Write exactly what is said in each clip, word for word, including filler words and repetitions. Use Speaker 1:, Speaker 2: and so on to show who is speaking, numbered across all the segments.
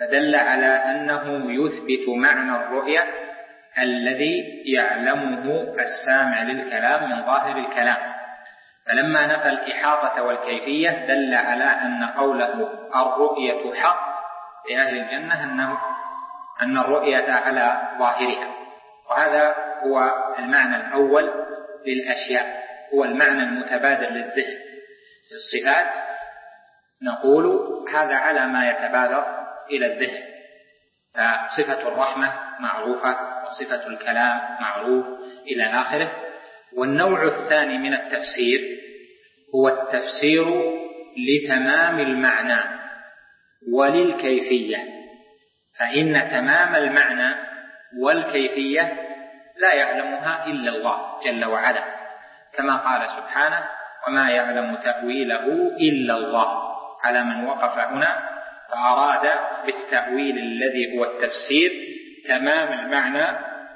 Speaker 1: فدل على أنه يثبت معنى الرؤية الذي يعلمه السامع للكلام من ظاهر الكلام. فلما نفى الإحاطة والكيفية دل على أن قوله الرؤية حق لأهل الجنة أنه أن الرؤية على ظاهرها. وهذا هو المعنى الأول للأشياء، هو المعنى المتبادر للذهن. في الصفات نقول هذا على ما يتبادر إلى الذهن، فصفة الرحمة معروفة وصفة الكلام معروف إلى آخره. والنوع الثاني من التفسير هو التفسير لتمام المعنى وللكيفية، فإن تمام المعنى والكيفية لا يعلمها إلا الله جل وعلا، كما قال سبحانه وما يعلم تأويله إلا الله، على من وقف هنا فأراد بالتأويل الذي هو التفسير تمام المعنى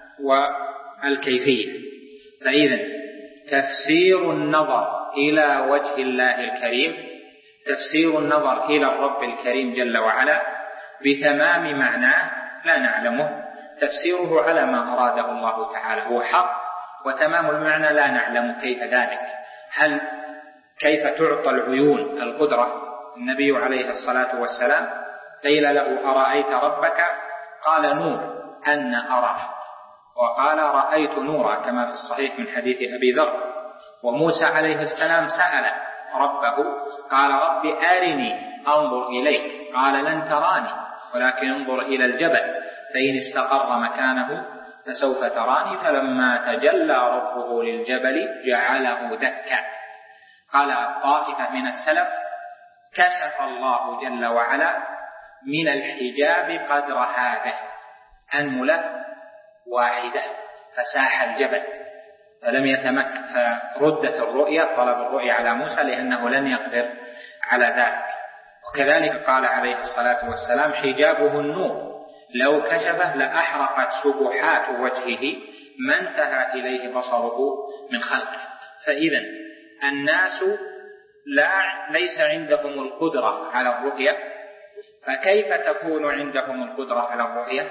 Speaker 1: والكيفية. فإذا تفسير النظر إلى وجه الله الكريم، تفسير النظر إلى الرب الكريم جل وعلا بتمام معناه لا نعلمه، تفسيره على ما أراده الله تعالى هو حق، وتمام المعنى لا نعلم كيف ذلك. هل كيف تعطى العيون القدرة؟ النبي عليه الصلاة والسلام قيل له أرأيت ربك؟ قال نور أن أراه، وقال رأيت نورا كما في الصحيح من حديث أبي ذر. وموسى عليه السلام سأل ربه قال رب أرني أنظر إليك، قال لن تراني ولكن انظر إلى الجبل فإن استقر مكانه فسوف تراني، فلما تجلى ربه للجبل جعله دكا. قال طائفة من السلف كشف الله جل وعلا من الحجاب قدر هذا أنملة واحدة فساح الجبل فلم يتمكن، فردت الرؤيا، طلب الرؤيا على موسى لأنه لن يقدر على ذلك. وكذلك قال عليه الصلاة والسلام حجابه النور لو كشفه لأحرقت سبحات وجهه ما انتهى إليه بصره من خلقه. فإذا الناس لا ليس عندهم القدرة على الرؤية، فكيف تكون عندهم القدرة على الرؤية؟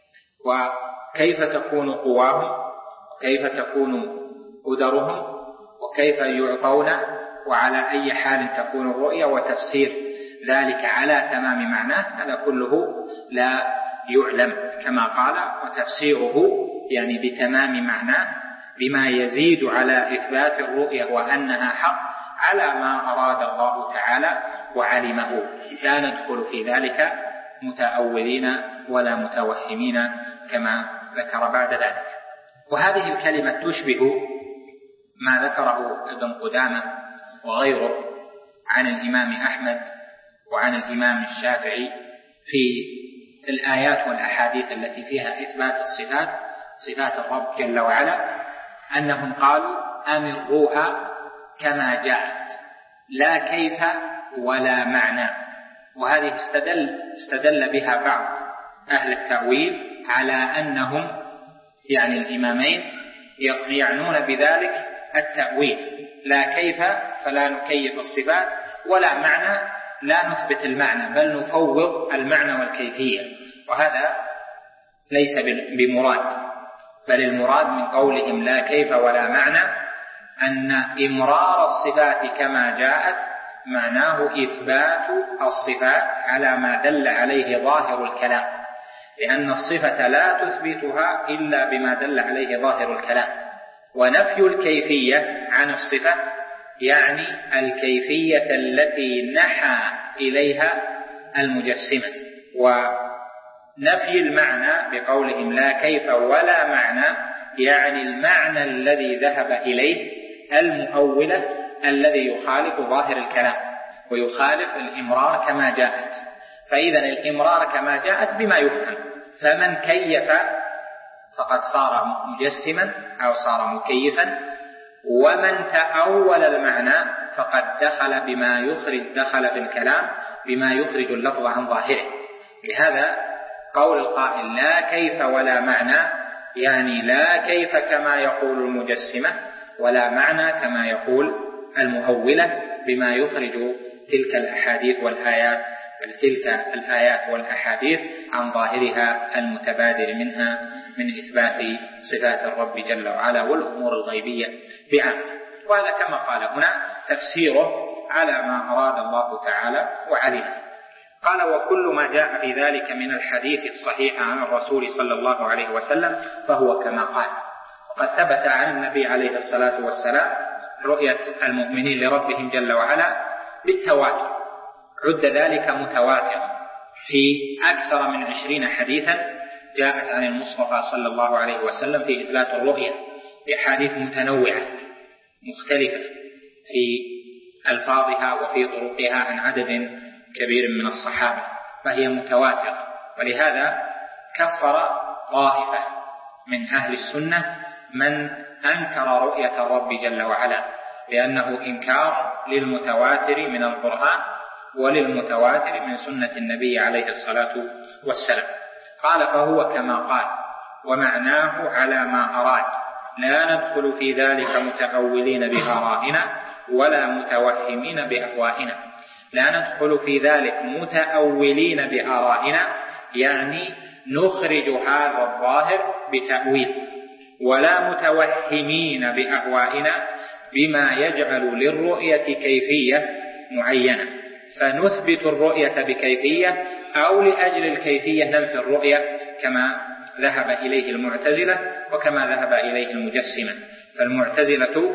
Speaker 1: وكيف تكون قواهم؟ وكيف تكون قدرهم؟ وكيف يعطون؟ وعلى أي حال تكون الرؤية؟ وتفسير ذلك على تمام معناه هذا كله لا يعلم، كما قال وتفسيره يعني بتمام معناه بما يزيد على إثبات الرؤية وأنها حق على ما أراد الله تعالى وعلمه. لا ندخل في ذلك متأولين ولا متوهمين كما ذكر بعد ذلك. وهذه الكلمة تشبه ما ذكره ابن قدامة وغيره عن الإمام أحمد وعن الإمام الشافعي في الآيات والأحاديث التي فيها إثبات الصفات، صفات الرب جل وعلا، أنهم قالوا أمروها كما جاءت لا كيف ولا معنى. وهذه استدل, استدل بها بعض أهل التأويل على أنهم يعني الإمامين يعنون بذلك التأويل، لا كيف فلا نكيف الصفات، ولا معنى لا نثبت المعنى بل نفوض المعنى والكيفية. وهذا ليس بمراد، بل المراد من قولهم لا كيف ولا معنى أن إمرار الصفات كما جاءت معناه إثبات الصفات على ما دل عليه ظاهر الكلام، لأن الصفة لا تثبتها إلا بما دل عليه ظاهر الكلام. ونفي الكيفية عن الصفة يعني الكيفية التي نحى إليها المجسمة. ونفي المعنى بقولهم لا كيف ولا معنى يعني المعنى الذي ذهب إليه المؤولة الذي يخالف ظاهر الكلام ويخالف الإمرار كما جاءت. فإذا الإمرار كما جاءت بما يفهم، فمن كيف فقد صار مجسما أو صار مكيفا، ومن تأول المعنى فقد دخل بما يخرج دخل في الكلام بما يخرج اللفظ عن ظاهره. لهذا قول القائل لا كيف ولا معنى يعني لا كيف كما يقول المجسمة ولا معنى كما يقول المؤولة بما يخرج تلك الأحاديث والآيات تلك الآيات والأحاديث عن ظاهرها المتبادر منها من إثبات صفات الرب جل وعلا والأمور الغيبية بعامة. وهذا كما قال هنا تفسيره على ما أراد الله تعالى وعلمه. قال: وكل ما جاء في ذلك من الحديث الصحيح عن الرسول صلى الله عليه وسلم فهو كما قال. وقد ثبت عن النبي عليه الصلاة والسلام رؤية المؤمنين لربهم جل وعلا بالتواتر، عد ذلك متواترا في أكثر من عشرين حديثا جاءت عن المصطفى صلى الله عليه وسلم في إثبات الرؤية بأحاديث متنوعة مختلفة في ألفاظها وفي طرقها عن عدد كبير من الصحابة، فهي متواترة. ولهذا كفر طائفة من أهل السنة من أنكر رؤية الرب جل وعلا، لأنه إنكار للمتواتر من القرآن وللمتواتر من سنة النبي عليه الصلاة والسلام. قال: فهو كما قال، ومعناه على ما أراد، لا ندخل في ذلك متأولين بآرائنا ولا متوهمين بأهوائنا. لا ندخل في ذلك متأولين بآرائنا يعني نخرج هذا الظاهر بتأويل، ولا متوهمين بأهوائنا بما يجعل للرؤية كيفية معينة فنثبت الرؤية بكيفية، أو لأجل الكيفية ننفي الرؤية كما ذهب إليه المعتزلة وكما ذهب إليه المجسمة. فالمعتزلة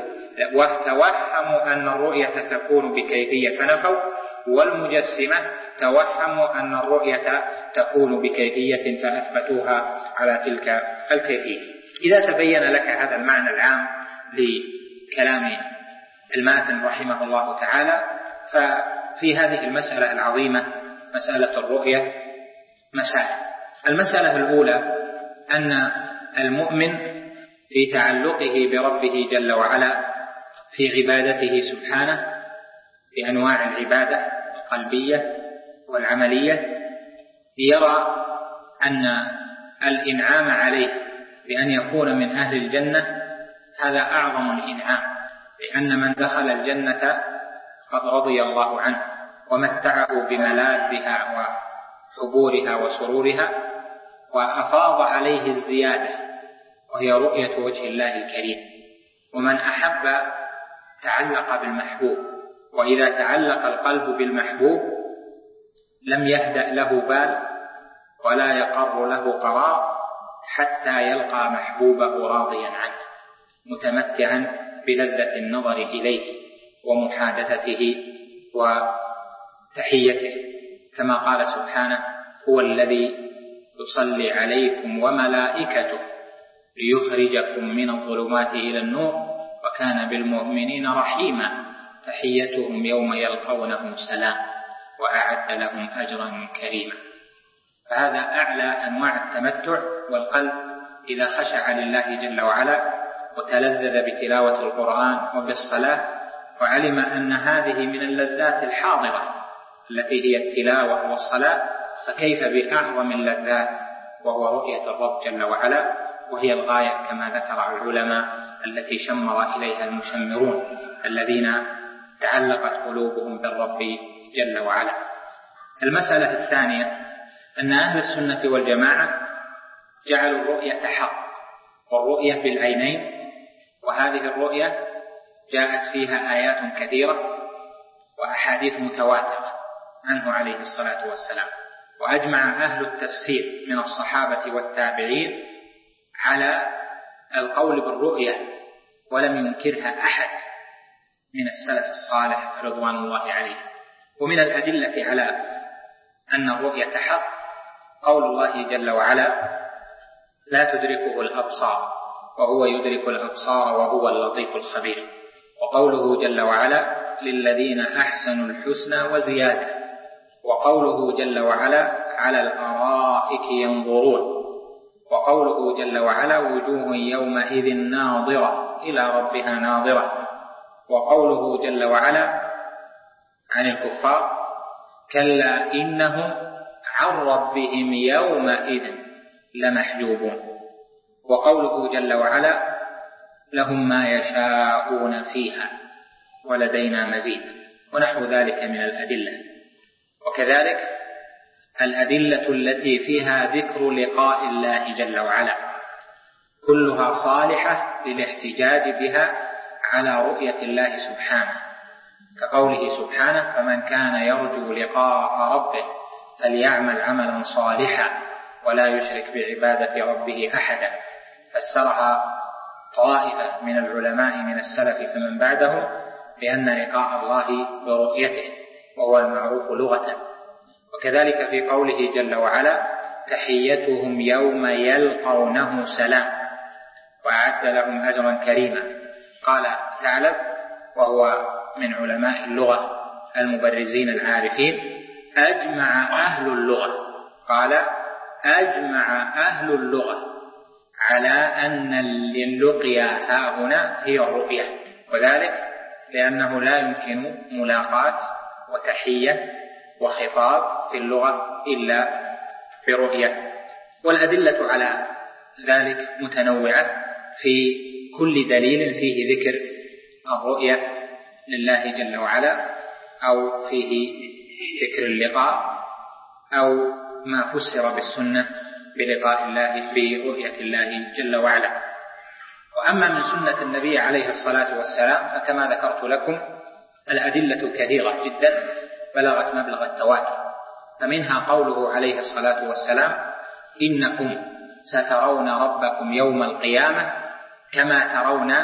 Speaker 1: توهموا أن الرؤية تكون بكيفية فنفوا، والمجسمة توهموا أن الرؤية تكون بكيفية فأثبتوها على تلك الكيفية. إذا تبين لك هذا المعنى العام لكلام الماتن رحمه الله تعالى، ففي هذه المسألة العظيمة مسألة الرؤية مسائل. المسألة الأولى أن المؤمن في تعلقه بربه جل وعلا في عبادته سبحانه بأنواع العبادة القلبية والعملية يرى أن الإنعام عليه بأن يكون من أهل الجنة هذا أعظم الإنعام، لأن من دخل الجنة قد رضي الله عنه ومتعه بملاذها وحبورها وسرورها، وأفاض عليه الزيادة وهي رؤية وجه الله الكريم. ومن أحب تعلق بالمحبوب، وإذا تعلق القلب بالمحبوب لم يهدأ له بال ولا يقر له قرار حتى يلقى محبوبه راضيا عنه متمتعا بلذة النظر إليه ومحادثته وتحيته، كما قال سبحانه: هو الذي يصلي عليكم وملائكته ليخرجكم من الظلمات إلى النور وكان بالمؤمنين رحيما تحيتهم يوم يلقونه سلام وأعد لهم أجرا كريما. فهذا أعلى أنواع التمتع، والقلب إذا خشع لله جل وعلا وتلذذ بتلاوة القرآن وبالصلاة وعلم أن هذه من اللذات الحاضرة التي هي التلاوة والصلاة، فكيف بأعظم اللذات وهو رؤية الرب جل وعلا، وهي الغاية كما ذكر العلماء التي شمر إليها المشمرون الذين تعلقت قلوبهم بالرب جل وعلا. المسألة الثانية أن أهل السنة والجماعة جعلوا الرؤية حق، والرؤية بالعينين، وهذه الرؤية جاءت فيها آيات كثيرة وأحاديث متواترة عنه عليه الصلاة والسلام. وأجمع أهل التفسير من الصحابة والتابعين على القول بالرؤية ولم ينكرها أحد من السلف الصالح رضوان الله عليه. ومن الأدلة على أن الرؤية حق قول الله جل وعلا: لا تدركه الأبصار وهو يدرك الأبصار وهو اللطيف الخبير. وقوله جل وعلا: للذين أحسنوا الحسنى وزيادة. وقوله جل وعلا: على الأرائك ينظرون. وقوله جل وعلا: وجوه يومئذ ناظرة إلى ربها ناظرة. وقوله جل وعلا عن الكفار: كلا إنهم عن ربهم يومئذ لمحجوبون. وقوله جل وعلا: لهم ما يشاءون فيها ولدينا مزيد، ونحو ذلك من الأدلة. وكذلك الأدلة التي فيها ذكر لقاء الله جل وعلا كلها صالحة للاحتجاج بها على رؤية الله سبحانه، كقوله سبحانه: فمن كان يرجو لقاء ربه فليعمل عملا صالحا ولا يشرك بعبادة ربه أحدا. فسرها طائفة من العلماء من السلف فمن بعدهم بأن لقاء الله برؤيته، وهو المعروف لغة. وكذلك في قوله جل وعلا: تحيتهم يوم يلقونه سلام وأعد لهم أجرا كريما. قال ثعلب وهو من علماء اللغة المبرزين العارفين: أجمع أهل اللغة قال أجمع أهل اللغة على أن اللقيا ها هنا هي الرؤية، وذلك لأنه لا يمكن ملاقاة وتحية وخطاب في اللغة إلا برؤية. والأدلة على ذلك متنوعة، في كل دليل فيه ذكر الرؤية لله جل وعلا، أو فيه ذكر اللقاء، أو ما فسر بالسنة بلقاء الله برؤية الله جل وعلا. وأما من سنة النبي عليه الصلاة والسلام فكما ذكرت لكم الأدلة كثيرة جدا بلغت مبلغ التواتر، فمنها قوله عليه الصلاة والسلام: إنكم سترون ربكم يوم القيامة كما ترون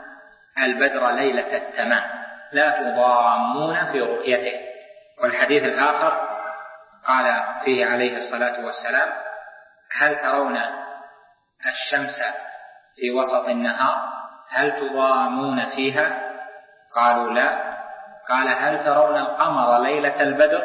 Speaker 1: البدر ليلة التمام لا تضامون في رؤيته. والحديث الآخر قال فيه عليه الصلاة والسلام: هل ترون الشمس في وسط النهار هل تضامون فيها؟ قالوا لا. قال: هل ترون القمر ليلة البدر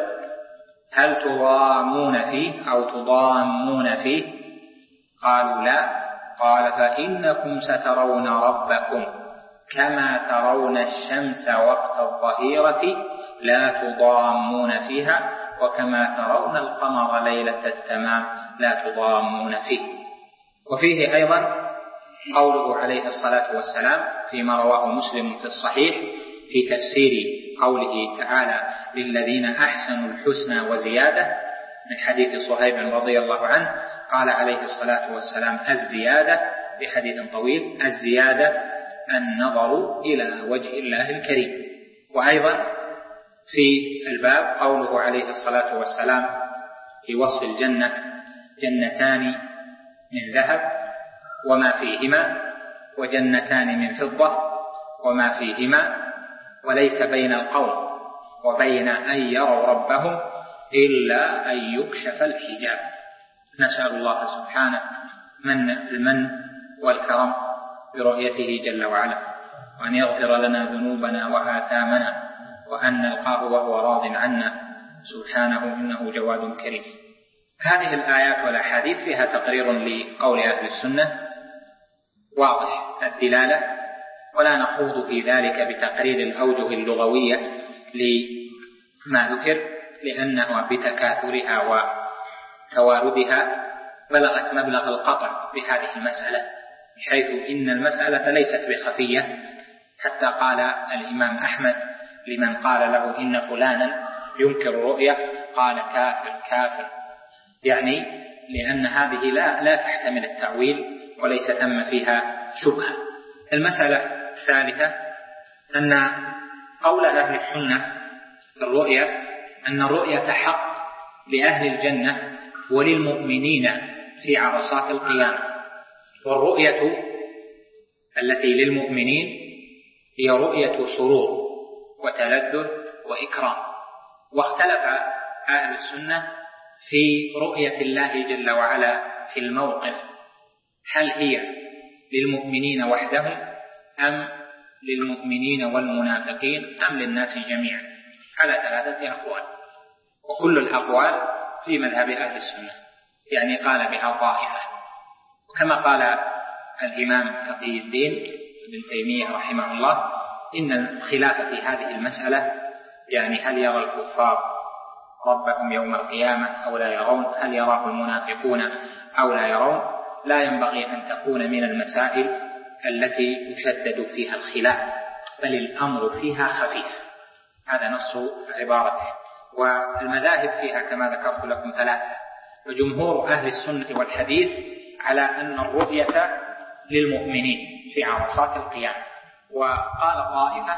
Speaker 1: هل تضامون فيه أو تضامون فيه؟ قالوا لا. قال: فإنكم سترون ربكم كما ترون الشمس وقت الظهيرة لا تضامون فيها، وكما ترون القمر ليلة التمام لا تضامون فيه. وفيه أيضا قوله عليه الصلاة والسلام فيما رواه مسلم في الصحيح في تفسير قوله تعالى: للذين أحسنوا الحسنى وزيادة، من حديث صهيب رضي الله عنه، قال عليه الصلاة والسلام: الزيادة، بحديث طويل: الزيادة النظر إلى وجه الله الكريم. وأيضا في الباب قوله عليه الصلاة والسلام في وصف الجنة: جنتان من ذهب وما فيهما، وجنتان من فضة وما فيهما، وليس بين القوم وبين أن يروا ربهم إلا أن يكشف الحجاب. نسأل الله سبحانه من المن والكرم برؤيته جل وعلا، وأن يغفر لنا ذنوبنا وآثامنا، وأن نلقاه وهو راض عنا سبحانه إنه جواد كريم. هذه الآيات والأحاديث فيها تقرير لقول أهل السنة واضح الدلالة، ولا نخوض في ذلك بتقرير الأوجه اللغوية لما ذكر، لأنها بتكاثرها وتواردها بلغت مبلغ القطع بهذه المسألة، بحيث إن المسألة ليست بخفية، حتى قال الإمام أحمد لمن قال له إن فلانا ينكر الرؤية قال: كافر كافر، يعني لأن هذه لا, لا تحتمل التأويل وليس ثم فيها شبهة. المسألة الثالثة أن قول أهل السنة في الرؤية أن الرؤية حق لأهل الجنة وللمؤمنين في عرصات القيامة، والرؤية التي للمؤمنين هي رؤية سرور وتلذذ وإكرام. واختلف أهل السنة في رؤية الله جل وعلا في الموقف، هل هي للمؤمنين وحدهم أم للمؤمنين والمنافقين أم للناس جميعا، على ثلاثة أقوال، وكل الأقوال في مذهب أهل السنة، يعني قال بها طائفة. وكما قال الإمام تقي الدين ابن تيمية رحمه الله: إن الخلاف في هذه المسألة، يعني هل يرى الكفار ربهم يوم القيامة أو لا يرون، هل يراه المنافقون أو لا يرون، لا ينبغي أن تكون من المسائل التي يشدد فيها الخلاف، بل الأمر فيها خفيف، هذا نص عبارته. والمذاهب فيها كما ذكرت لكم ثلاثة، وجمهور أهل السنة والحديث على أن الرؤية للمؤمنين في عرصات القيامة. وقال طائفة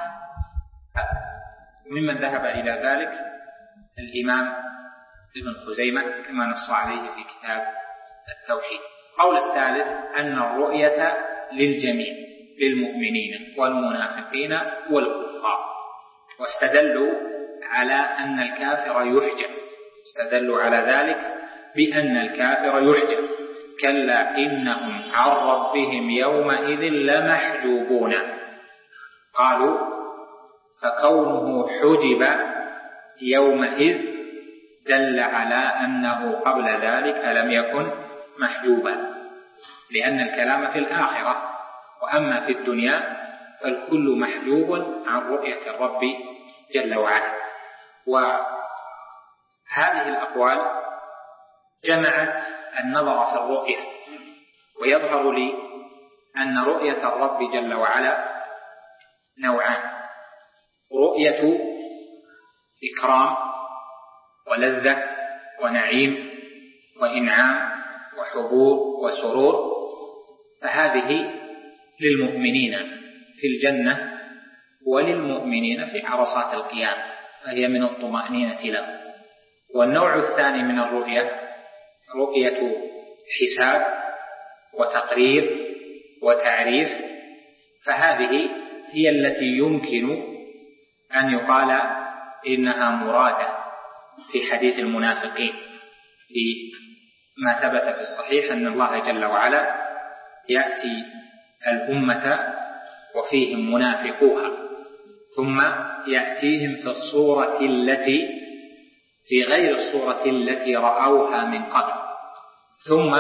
Speaker 1: ممن ذهب إلى ذلك الإمام ابن خزيمة كما نص عليه في كتاب التوحيد. قول الثالث أن الرؤية للجميع للمؤمنين والمنافقين والكفار، واستدلوا على أن الكافر يحجب، استدلوا على ذلك بأن الكافر يحجب، كلا إنهم عن ربهم يومئذ لمحجوبون. قالوا فكونه حجب يومئذ دل على أنه قبل ذلك لم يكن محجوبا، لأن الكلام في الآخرة، وأما في الدنيا فالكل محجوب عن رؤية الرب جل وعلا. وهذه الأقوال جمعت النظر في الرؤية، ويظهر لي أن رؤية الرب جل وعلا نوعان: رؤية إكرام ولذة ونعيم وإنعام وحبور وسرور، فهذه للمؤمنين في الجنة وللمؤمنين في عرصات القيامة، فهي من الطمأنينة له. والنوع الثاني من الرؤية رؤية حساب وتقرير وتعريف، فهذه هي التي يمكن أن يقال إنها مرادة في حديث المنافقين، فيما ثبت في الصحيح أن الله جل وعلا يأتي الأمة وفيهم منافقوها، ثم يأتيهم في الصورة التي في غير الصورة التي رأوها من قبل، ثم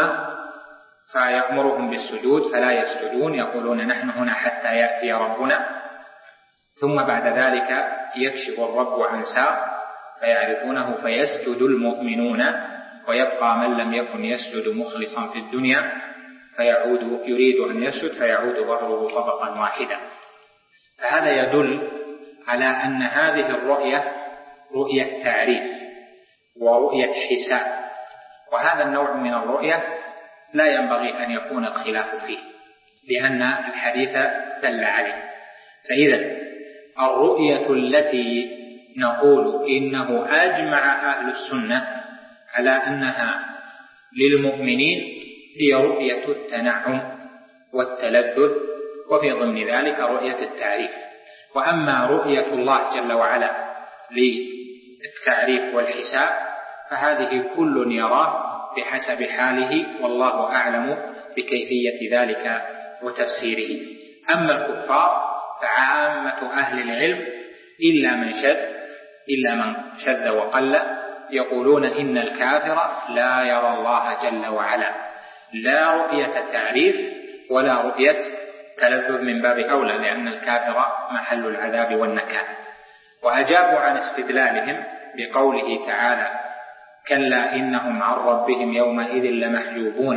Speaker 1: فيأمرهم بالسجود فلا يسجدون، يقولون نحن هنا حتى يأتي ربنا، ثم بعد ذلك يكشف الرب عن ساق فيعرفونه فيسجد المؤمنون، ويبقى من لم يكن يسجد مخلصا في الدنيا فيعود يريد أن يسجد فيعود ظهره طبقا واحدا. فهذا يدل على أن هذه الرؤية رؤية تعريف ورؤية حساب، وهذا النوع من الرؤية لا ينبغي أن يكون الخلاف فيه، لأن الحديث دل عليه. فإذا الرؤية التي نقول إنه أجمع أهل السنة على أنها للمؤمنين هي رؤية التنعم والتلذذ، وفي ضمن ذلك رؤية التعريف. وأما رؤية الله جل وعلا للتعريف والحساب فهذه كل يراه بحسب حاله، والله أعلم بكيفية ذلك وتفسيره. أما الكفار فعامة أهل العلم إلا من شذ إلا من شذ وقل يقولون إن الكافر لا يرى الله جل وعلا، لا رؤية تعريف ولا رؤية تلذذ من باب أولى، لأن الكافر محل العذاب والنكال. وأجابوا عن استدلالهم بقوله تعالى كلا إنهم عن ربهم يومئذ لمحجوبون،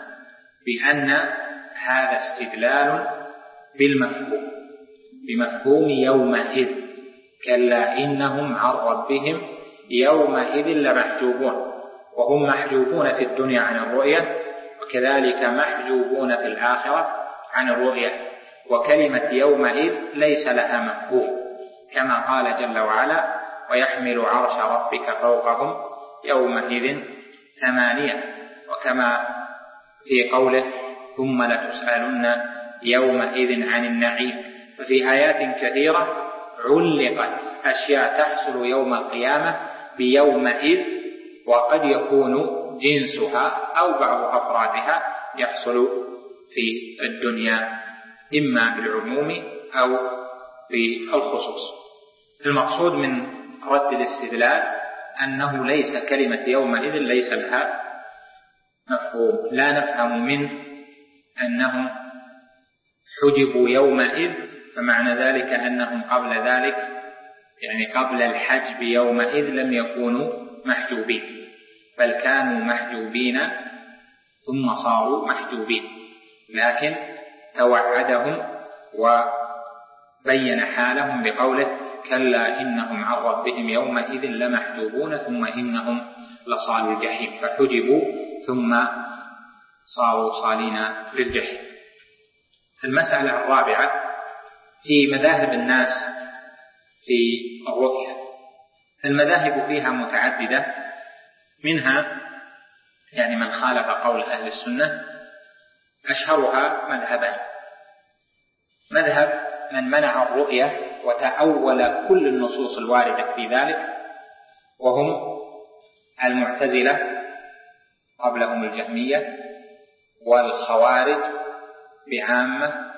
Speaker 1: بأن هذا استدلال بالمفهوم، بمفهوم يومئذ، كلا إنهم عن ربهم يومئذ لمحجوبون، وهم محجوبون في الدنيا عن الرؤية، وكذلك محجوبون في الآخرة عن الرؤية. وكلمة يومئذ ليس لها مفهوم، كما قال جل وعلا ويحمل عرش ربك فوقهم يومئذ ثمانية، وكما في قوله ثم لتسألن يومئذ عن النعيم. ففي آيات كثيرة علقت أشياء تحصل يوم القيامة بيومئذ، وقد يكون جنسها أو بعض أفرادها يحصل في الدنيا إما بالعموم أو بالخصوص. المقصود من رد الاستدلال أنه ليس كلمة يومئذ ليس لها مفهوم، لا نفهم منه أنهم حجبوا يومئذ فمعنى ذلك أنهم قبل ذلك يعني قبل الحجب يومئذ لم يكونوا محجوبين، بل كانوا محجوبين ثم صاروا محجوبين، لكن توعدهم وبين حالهم بقوله كلا إنهم عن ربهم يومئذ لمحجوبون ثم إنهم لصالوا الجحيم فحجبوا ثم صاروا صالين للجحيم. المسألة الرابعة في مذاهب الناس في الرؤية. المذاهب فيها متعددة، منها يعني من خالف قول أهل السنة، أشهرها مذهبان: مذهب من منع الرؤية وتأول كل النصوص الواردة في ذلك، وهم المعتزلة قبلهم الجهمية والخوارج بعامة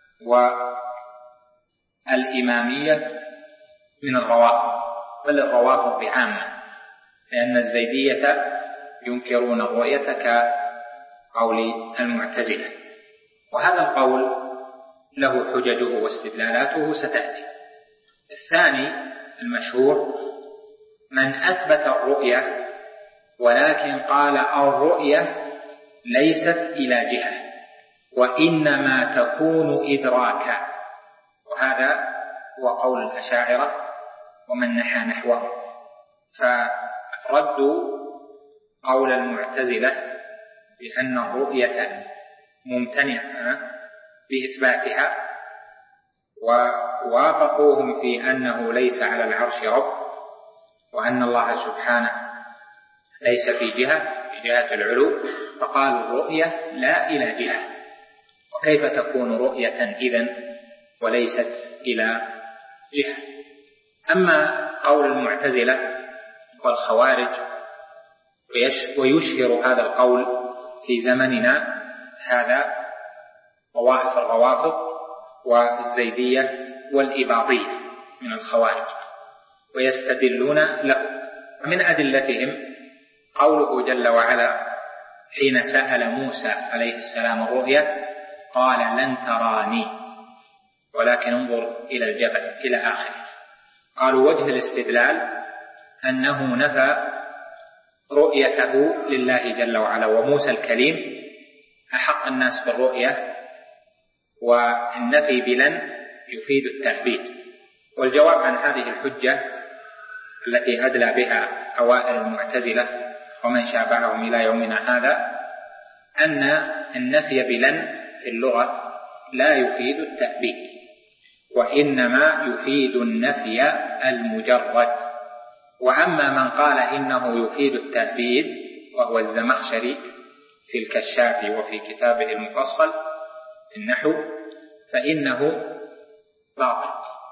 Speaker 1: والإمامية من الروافض، بل الروافض بعامة، لأن الزيدية ينكرون الرؤية كقول المعتزلة. وهذا القول له حججه واستدلالاته ستأتي. الثاني المشهور من أثبت الرؤية ولكن قال الرؤية ليست إلى جهة وإنما تكون إدراكا، وهذا هو قول الأشاعرة ومن نحى نحوه، فردوا قول المعتزلة بأن الرؤية ممتنعة بإثباتها، ووافقوهم في أنه ليس على العرش رب، وأن الله سبحانه ليس في جهة في جهة العلو، فقالوا الرؤية لا إلى جهة، وكيف تكون رؤية إذن وليست إلى جهة؟ أما قول المعتزلة والخوارج، ويشهر هذا القول في زمننا هذا طوائف الروافض والزيدية والإباضية من الخوارج، ويستدلون له. من أدلتهم قوله جل وعلا حين سأل موسى عليه السلام الرؤيا قال لن تراني ولكن انظر إلى الجبل إلى آخره. قالوا وجه الاستدلال أنه نفى رؤيته لله جل وعلا، وموسى الكليم أحق الناس بالرؤية، والنفي بلن يفيد التأبيد. والجواب عن هذه الحجة التي أدلى بها أوائل المعتزلة ومن شابههم إلى يومنا هذا أن النفي بلن في اللغة لا يفيد التأبيد، وإنما يفيد النفي المجرد. وأما من قال إنه يفيد التأبيد وهو الزمخشري في الكشاف وفي كتابه المفصل في النحو فإنه باطل،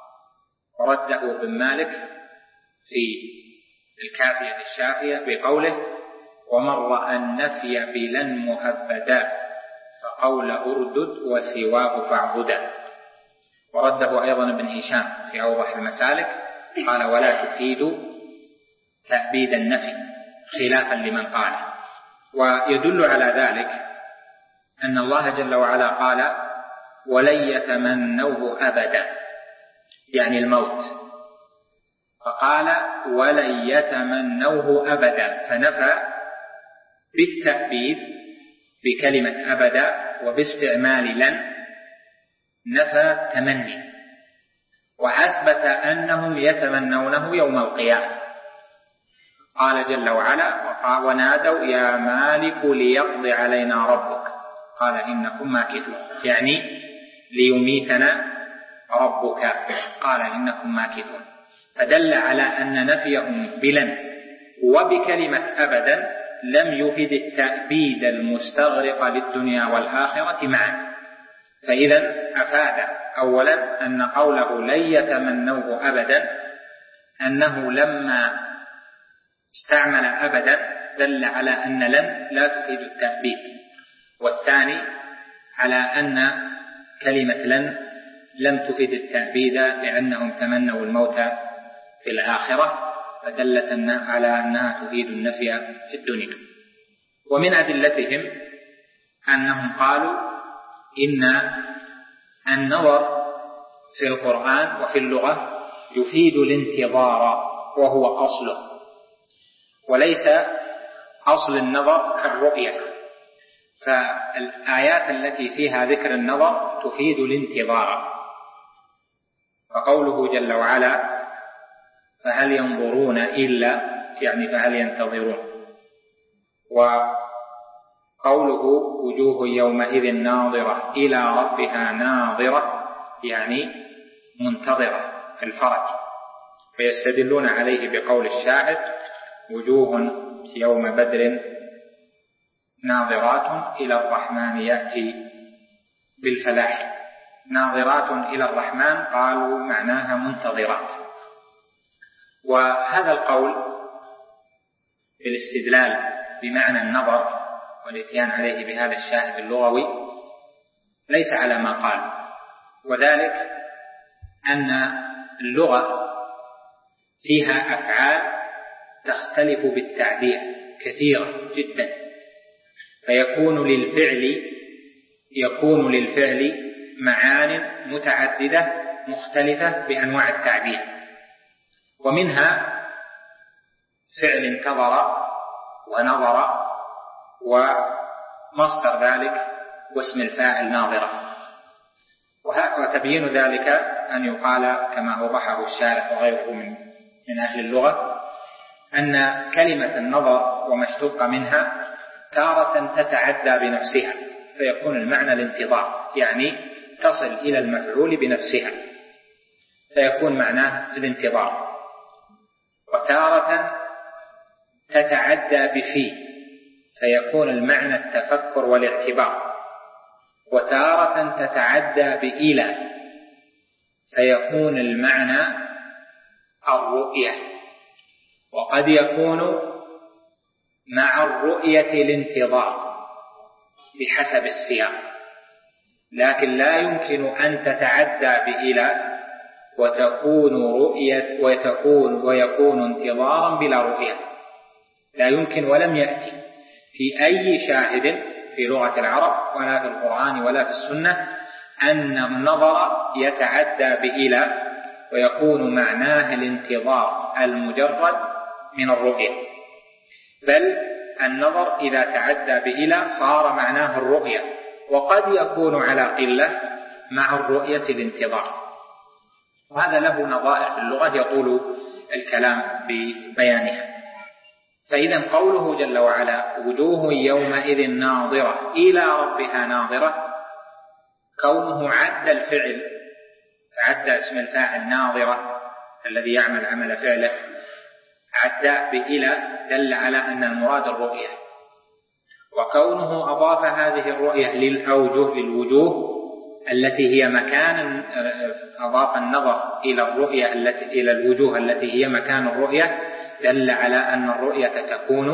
Speaker 1: ورده ابن مالك في الكافية الشافية بقوله ومن رأى النفي بلن مهبدا فقول أردد وسواه فاعبدا. ورده أيضا ابن هشام في أوضح المسالك قال ولا تفيد تأبيد النفي خلافا لمن قاله. ويدل على ذلك أن الله جل وعلا قال ولن يتمنوه أبدا، يعني الموت، فقال ولن يتمنوه أبدا، فنفى بالتأبيد بكلمة أبدا وباستعمال لن نفى تمني، وأثبت أنهم يتمنونه يوم القيامة. قال جل وعلا ونادوا يا مالك ليقضي علينا ربك قال إنكم ماكثون، يعني ليميتنا ربك قال إنكم ماكثون. فدل على أن نفيهم بلن وبكلمة أبدا لم يفد التأبيد المستغرق للدنيا والآخرة معا. فإذا أفاد أولا أن قوله لن يتمنوه أبدا أنه لما استعمل أبدا دل على أن لن لا تفيد التأبيد، والثاني على أن كلمة لن لم تفيد التأبيد لأنهم تمنوا الموت في الآخرة، فدلت على أنها تفيد النفي في الدنيا. ومن أدلتهم أنهم قالوا إن النظر في القرآن وفي اللغة يفيد الانتظار وهو أصله، وليس أصل النظر الرؤية، فالآيات التي فيها ذكر النظر تفيد الانتظار. فقوله جل وعلا فهل ينظرون إلا يعني فهل ينتظرون. وقوله وجوه يومئذ ناظرة إلى ربها ناظرة يعني منتظرة الفرج، فيستدلون عليه بقول الشاعر وجوه يوم بدر ناظرات إلى الرحمن يأتي بالفلاح. ناظرات إلى الرحمن قالوا معناها منتظرات. وهذا القول بالاستدلال بمعنى النظر والاتيان عليه بهذا الشاهد اللغوي ليس على ما قال، وذلك أن اللغة فيها أفعال تختلف بالتعبير كثيرا جدا، فيكون للفعل يكون للفعل معان متعددة مختلفة بأنواع التعبير، ومنها فعل انتظر ونظر ومصدر ذلك واسم الفاعل ناظرة. وتبين ذلك أن يقال كما أوضحه الشارح وغيره من من أهل اللغة أن كلمة النظر وما اشتق منها تارة تتعدى بنفسها فيكون المعنى الانتظار، يعني تصل إلى المفعول بنفسها فيكون معناه الانتظار، وتارة تتعدى بفي فيكون المعنى التفكر والاعتبار، وتارة تتعدى بإلى فيكون المعنى الرؤية، وقد يكون مع الرؤية الانتظار بحسب السياق، لكن لا يمكن أن تتعدى بإلى وتكون رؤية وتكون ويكون انتظارا بلا رؤية، لا يمكن ولم يأتي في أي شاهد في لغة العرب ولا في القرآن ولا في السنة أن النظر يتعدى بإلى ويكون معناه الانتظار المجرد من الرؤية، بل النظر إذا تعدى بإلى صار معناه الرؤية، وقد يكون على قلة مع الرؤية الانتظار، وهذا له نظائر في اللغة يطول الكلام ببيانها. فإذا قوله جل وعلا وجوه يومئذ ناظرة إلى ربها ناظرة، كونه عد الفعل عد اسم الفاعل ناظرة الذي يعمل عمل فعله عد بإلى دل على أن المراد الرؤية، وكونه أضاف هذه الرؤية للأوجه للوجوه التي هي مكان أضاف النظر إلى الرؤية التي إلى الوجوه التي هي مكان الرؤية دل على أن الرؤية تكون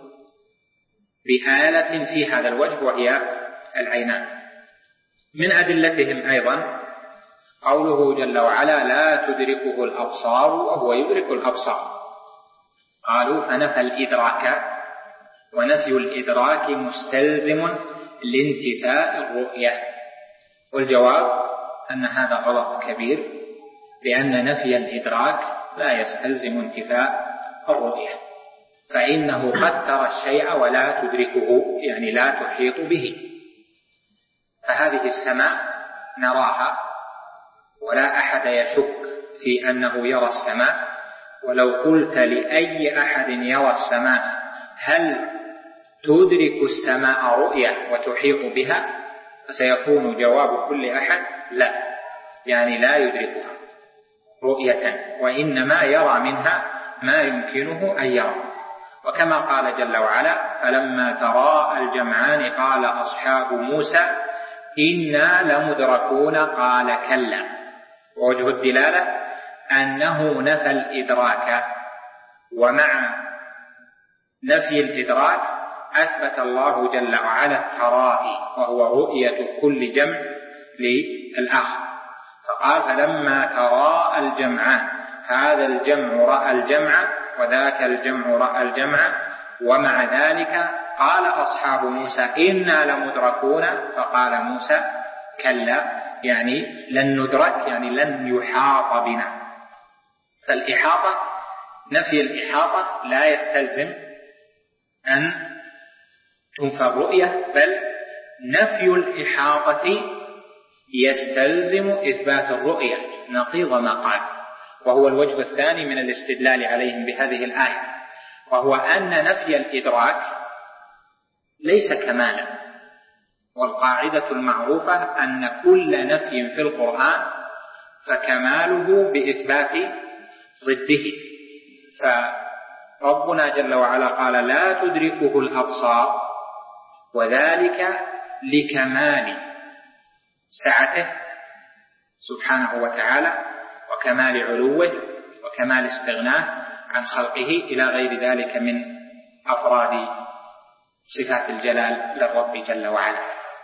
Speaker 1: بآلة في هذا الوجه وهي العينان. من أدلتهم أيضا قوله جل وعلا لا تدركه الأبصار وهو يدرك الأبصار، قالوا فنفى الإدراك، ونفي الإدراك مستلزم لانتفاء الرؤية، والجواب أن هذا غلط كبير، لأن نفي الإدراك لا يستلزم انتفاء الرؤية، فإنه قد ترى الشيء ولا تدركه يعني لا تحيط به، فهذه السماء نراها ولا أحد يشك في أنه يرى السماء، ولو قلت لأي أحد يرى السماء هل تدرك السماء رؤية وتحيط بها فسيكون جواب كل أحد لا، يعني لا يدركها رؤية، وإنما يرى منها ما يمكنه أن يرى. وكما قال جل وعلا فلما تراءى الجمعان قال أصحاب موسى إنا لمدركون قال كلا، ووجه الدلالة أنه نفى الإدراك، ومع نفي الإدراك أثبت الله جل وعلا الترائي وهو رؤية كل جمع للآخر، فقال فلما تراءى الجمعان، هذا الجمع رأى الجمع وذاك الجمع رأى الجمع، ومع ذلك قال أصحاب موسى إنا لمدركون فقال موسى كلا، يعني لن ندرك يعني لن يحاط بنا. فالإحاطة نفي الإحاطة لا يستلزم أن تنفى الرؤية، بل نفي الإحاطة يستلزم إثبات الرؤية نقيض ما قال. وهو الوجه الثاني من الاستدلال عليهم بهذه الآية، وهو أن نفي الإدراك ليس كمالا، والقاعدة المعروفة أن كل نفي في القرآن فكماله بإثبات ضده. فربنا جل وعلا قال لا تدركه الأبصار وذلك لكمال سعته سبحانه وتعالى وكمال علوه وكمال استغناه عن خلقه إلى غير ذلك من أفراد صفات الجلال للرب جل وعلا.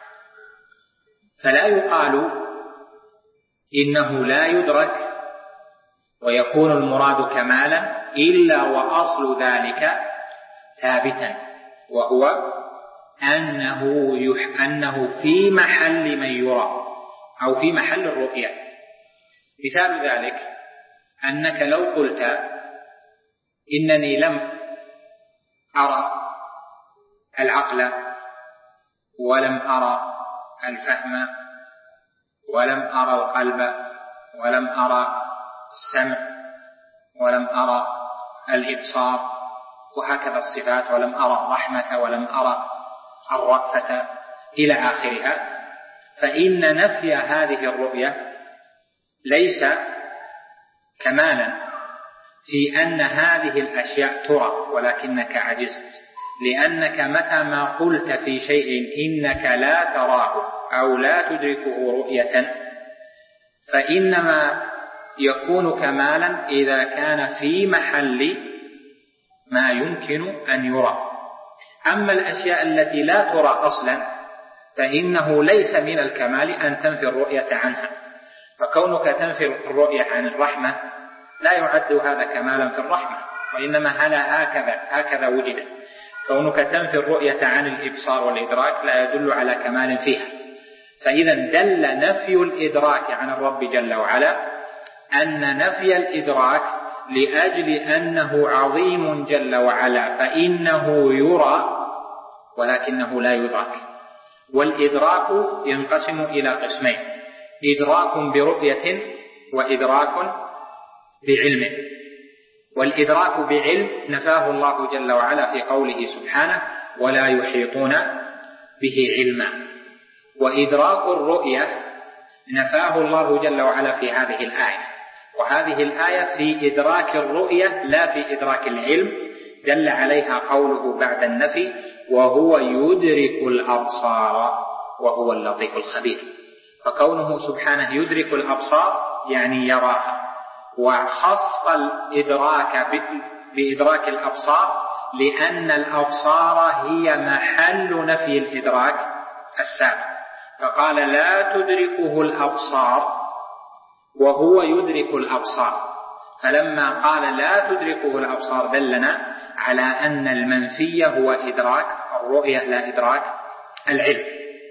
Speaker 1: فلا يقال إنه لا يدرك ويكون المراد كمالا إلا وأصل ذلك ثابتا، وهو أنه, أنه في محل من يرى أو في محل الرؤية. مثال ذلك أنك لو قلت إنني لم أرى العقل ولم أرى الفهم ولم أرى القلب ولم أرى السمع ولم أرى الإبصار وهكذا الصفات، ولم أرى الرحمة ولم أرى الرأفة إلى آخرها، فإن نفي هذه الرؤية ليس كمالا في أن هذه الأشياء ترى ولكنك عجزت، لأنك متى ما قلت في شيء إنك لا تراه أو لا تدركه رؤية فإنما يكون كمالا إذا كان في محل ما يمكن أن يرى. أما الأشياء التي لا ترى أصلا فإنه ليس من الكمال أن تنفي الرؤية عنها، فكونك تنفي الرؤية عن الرحمة لا يعد هذا كمالا في الرحمة، وإنما هذا هكذا هكذا وجد. كونك تنفي الرؤية عن الإبصار والإدراك لا يدل على كمال فيها. فإذا دل نفي الإدراك عن الرب جل وعلا أن نفي الإدراك لأجل أنه عظيم جل وعلا فإنه يرى ولكنه لا يدرك. والإدراك ينقسم إلى قسمين: إدراك برؤية وإدراك بعلم. والإدراك بعلم نفاه الله جل وعلا في قوله سبحانه ولا يحيطون به علما. وإدراك الرؤية نفاه الله جل وعلا في هذه الآية، وهذه الآية في إدراك الرؤية لا في إدراك العلم، دل عليها قوله بعد النفي وهو يدرك الأبصار وهو اللطيف الخبير. فكونه سبحانه يدرك الأبصار يعني يراها، وخص الإدراك بإدراك الأبصار لأن الأبصار هي محل نفي الإدراك السابق، فقال لا تدركه الأبصار وهو يدرك الأبصار. فلما قال لا تدركه الأبصار دلنا على أن المنفي هو إدراك الرؤية لا إدراك العلم.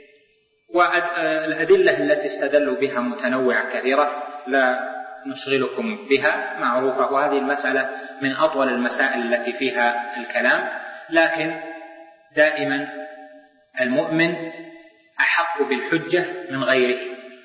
Speaker 1: والأدلة التي استدلوا بها متنوعة كثيرة لا نشغلكم بها، معروفة، وهذه المسألة من أطول المسائل التي فيها الكلام، لكن دائما المؤمن أحق بالحجة من غيره،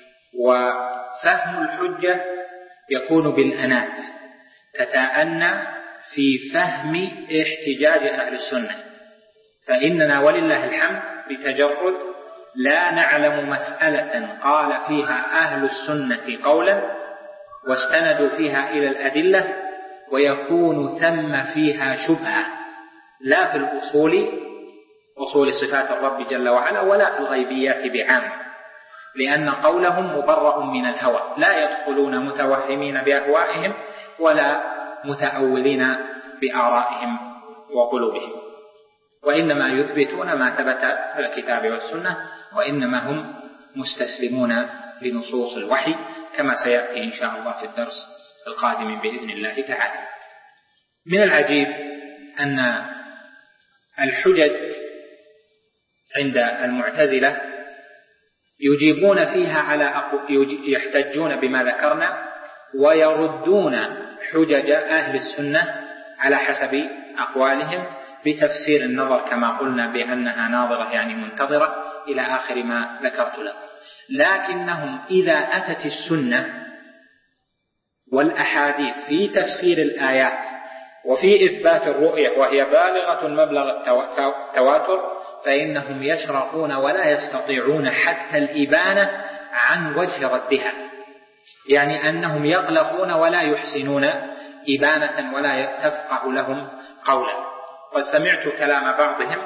Speaker 1: وفهم الحجة يكون بالأنات، تتأنى في فهم احتجاج أهل السنة. فإننا ولله الحمد بتجرد لا نعلم مسألة قال فيها أهل السنة قولا واستندوا فيها إلى الأدلة ويكون ثم فيها شبهة، لا في الأصول أصول صفات الرب جل وعلا ولا في الغيبيات بعام، لأن قولهم مبرأ من الهوى، لا يدخلون متوهمين بأهوائهم ولا متأولين بآرائهم وقلوبهم، وإنما يثبتون ما ثبت في الكتاب والسنة، وإنما هم مستسلمون لنصوص الوحي كما سيأتي إن شاء الله في الدرس القادم بإذن الله تعالى. من العجيب أن الحجج عند المعتزلة يجيبون فيها على يحتجون بما ذكرنا ويردون حجج أهل السنة على حسب أقوالهم بتفسير النظر كما قلنا بأنها ناظرة يعني منتظرة إلى آخر ما ذكرت لكم. لكنهم إذا أتت السنة والأحاديث في تفسير الآيات وفي إثبات الرؤية وهي بالغة مبلغ التواتر فإنهم يشرقون ولا يستطيعون حتى الإبانة عن وجه ردها، يعني أنهم يغلقون ولا يحسنون إبانة ولا تفقه لهم قولا. وسمعت كلام بعضهم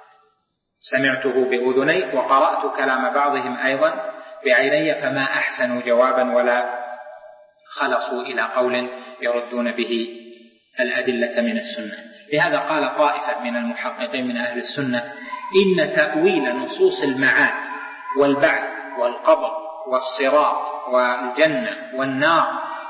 Speaker 1: سمعته بأذني وقرأت كلام بعضهم أيضا بعيني فما أحسنوا جوابا ولا خلصوا إلى قول يردون به الأدلة من السنة. لهذا قال طائفة من المحققين من أهل السنة إن تأويل نصوص المعاد والبعث والقبر والصراط والجنة والنار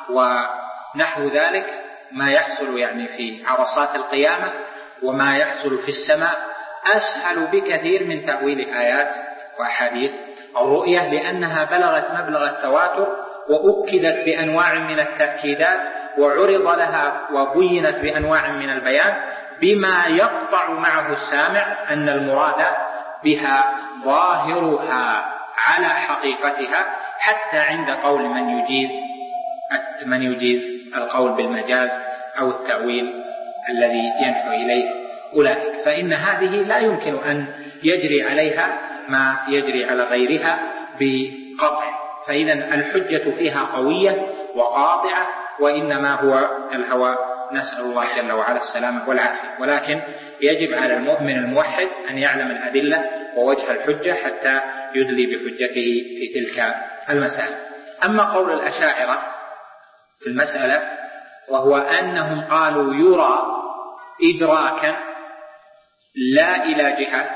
Speaker 1: ونحو ذلك ما يحصل يعني في عرصات القيامة وما يحصل في السماء أسهل بكثير من تأويل آيات وأحاديث الرؤية، لأنها بلغت مبلغ التواتر وأكدت بأنواع من التأكيدات وعرض لها وبينت بأنواع من البيان بما يقطع معه السامع أن المراد بها ظاهرها على حقيقتها، حتى عند قول من يجيز من يجيز القول بالمجاز أو التأويل الذي ينحو إليه أولئك، فإن هذه لا يمكن أن يجري عليها ما يجري على غيرها بقطع. فإذا الحجة فيها قوية وقاطعة، وإنما هو الهوى، نسأل الله جل وعلا السلامة والعافية. ولكن يجب على المؤمن الموحد أن يعلم الأدلة ووجه الحجة حتى يدلي بحجته في تلك المسألة. أما قول الأشاعرة في المسألة وهو أنهم قالوا يرى إدراكا لا إلى جهة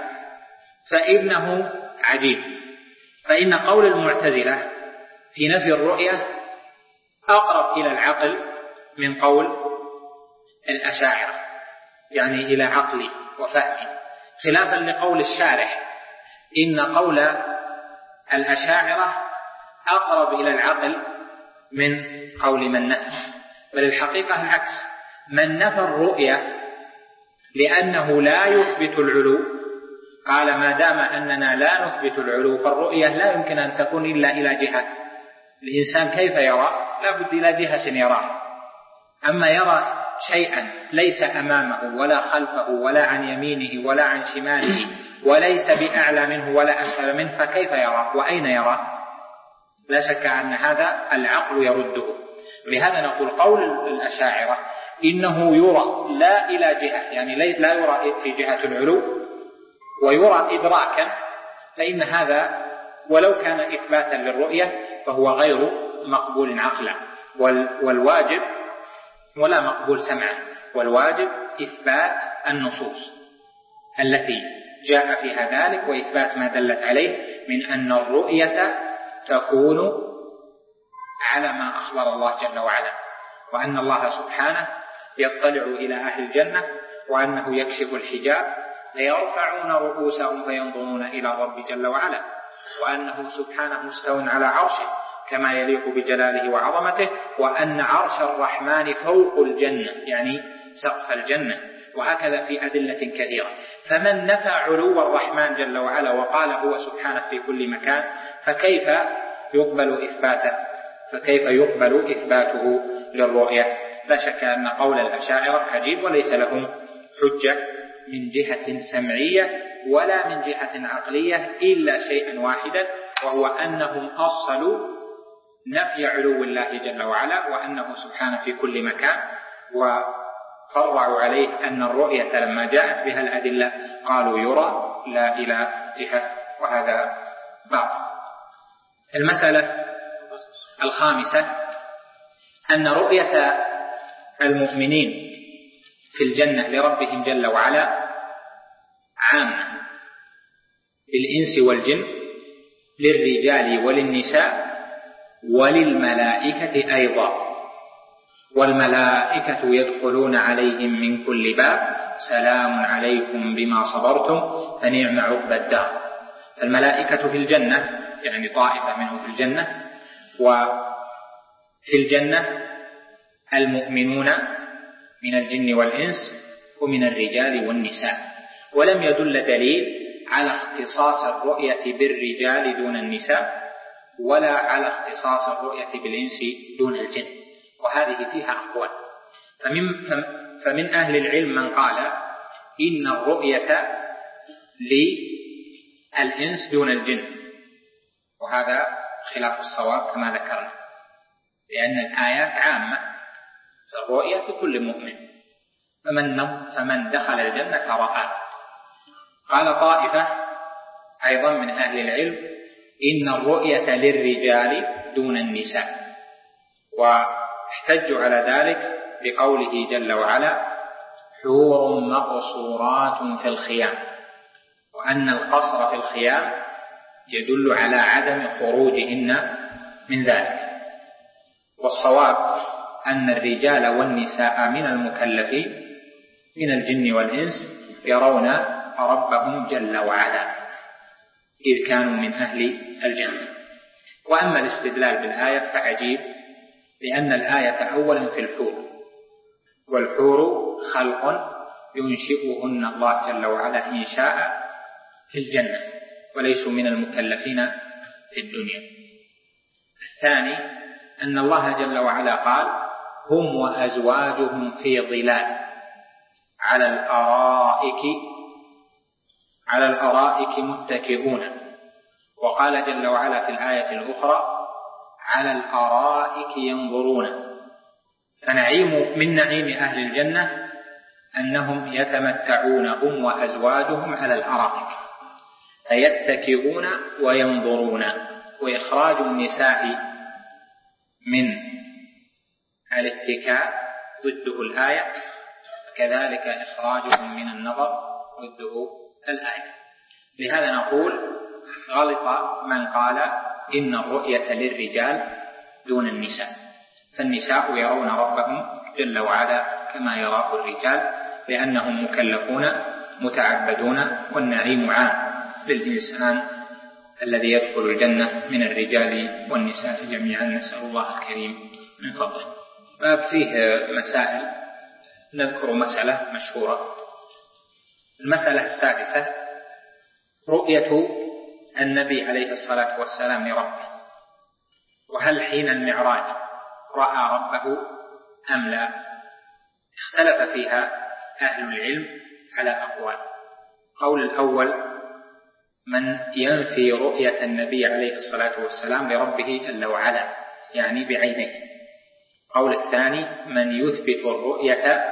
Speaker 1: فإنه عجيب، فإن قول المعتزلة في نفي الرؤية أقرب إلى العقل من قول الأشاعرة، يعني إلى عقلي وفهمي، خلافا لقول الشارح إن قول الأشاعرة أقرب إلى العقل من قول من نفى. بل الحقيقة العكس، من نفى الرؤية لأنه لا يثبت العلو قال ما دام أننا لا نثبت العلو فالرؤية لا يمكن أن تكون إلا إلى جهة. الإنسان كيف يرى؟ لا بد إلى جهة يراه. أما يرى شيئا ليس أمامه ولا خلفه ولا عن يمينه ولا عن شماله وليس بأعلى منه ولا أسفل منه فكيف يرى وأين يرى؟ لا شك أن هذا العقل يرده. لهذا نقول قول الأشاعرة إنه يرى لا إلى جهة، يعني لا يرى في جهة العلو ويرى إدراكا، فإن هذا ولو كان إثباتا للرؤية فهو غير مقبول عقلا، والواجب ولا مقبول سمعا، والواجب إثبات النصوص التي جاء فيها ذلك وإثبات ما دلت عليه من أن الرؤية تكون على ما أخبر الله جل وعلا، وأن الله سبحانه يطلع إلى أهل الجنة، وأنه يكشف الحجاب ليرفعون رؤوسهم فينظرون إلى رب جل وعلا، وأنه سبحانه مستوٍ على عرشه كما يليق بجلاله وعظمته، وأن عرش الرحمن فوق الجنة يعني سقف الجنة، وهكذا في أدلة كثيرة. فمن نفى علو الرحمن جل وعلا وقال هو سبحانه في كل مكان فكيف يقبل إثباته فكيف يقبل إثباته للرؤية؟ لا شك أن قول الأشاعرة عجيب وليس لهم حجة من جهة سمعية ولا من جهة عقلية إلا شيئا واحدا، وهو أنهم أصلوا نفي علو الله جل وعلا وأنه سبحانه في كل مكان، وفرعوا عليه أن الرؤية لما جاءت بها الأدلة قالوا يرى لا إلى جهة، وهذا بعض. المسألة الخامسة أن رؤية المؤمنين في الجنة لربهم جل وعلا عامة للإنس والجن، للرجال وللنساء وللملائكة أيضا، والملائكة يدخلون عليهم من كل باب سلام عليكم بما صبرتم فنعم عقبى الدار. الملائكة في الجنة يعني طائفة منهم في الجنة، وفي الجنة المؤمنون من الجن والإنس ومن الرجال والنساء، ولم يدل دليل على اختصاص الرؤية بالرجال دون النساء ولا على اختصاص الرؤية بالإنس دون الجن، وهذه فيها أقوال. فمن, فمن أهل العلم من قال إن الرؤية للإنس دون الجن، وهذا خلاف الصواب كما ذكرنا، لأن الآيات عامة فالرؤية لكل مؤمن، فمن, فمن دخل الجنة رأى. قال طائفة أيضا من أهل العلم إن الرؤية للرجال دون النساء، واحتجوا على ذلك بقوله جل وعلا حور مقصورات في الخيام، وأن القصر في الخيام يدل على عدم خروجهن من ذلك. والصواب أن الرجال والنساء من المكلفين من الجن والإنس يرون ربهم جل وعلا إذ كانوا من أهل الجنة. وأما الاستدلال بالآية فعجيب، لأن الآية أولا في الحور، والحور خلق ينشئهن الله جل وعلا إن شاء في الجنة، وليسوا من المكلفين في الدنيا. الثاني أن الله جل وعلا قال هم وأزواجهم في ظلال على الأرائك على الأرائك متكئون، وقال جل وعلا في الآية الأخرى على الأرائك ينظرون. فنعيم من نعيم أهل الجنة أنهم يتمتعون هم وأزواجهم على الأرائك، فيتكئون وينظرون. وإخراج النساء من الاتكاء ضده الآية، كذلك إخراجهم من النظر ضده الآية. لهذا نقول غلط من قال إن الرؤية للرجال دون النساء، فالنساء يرون ربهم جل وعلا كما يراه الرجال، لأنهم مكلفون متعبدون، والنعيم عام للإنسان الذي يدخل الجنة من الرجال والنساء جميعا، نسأل الله الكريم من فضله. باب فيه مسائل، نذكر مسألة مشهورة. المسألة السادسة رؤية النبي عليه الصلاة والسلام لربه، وهل حين المعراج رأى ربه أم لا؟ اختلف فيها أهل العلم على أقوال. قول الأول من ينفي رؤية النبي عليه الصلاة والسلام لربه جل وعلا، يعني بعينيه. قول الثاني من يثبت الرؤية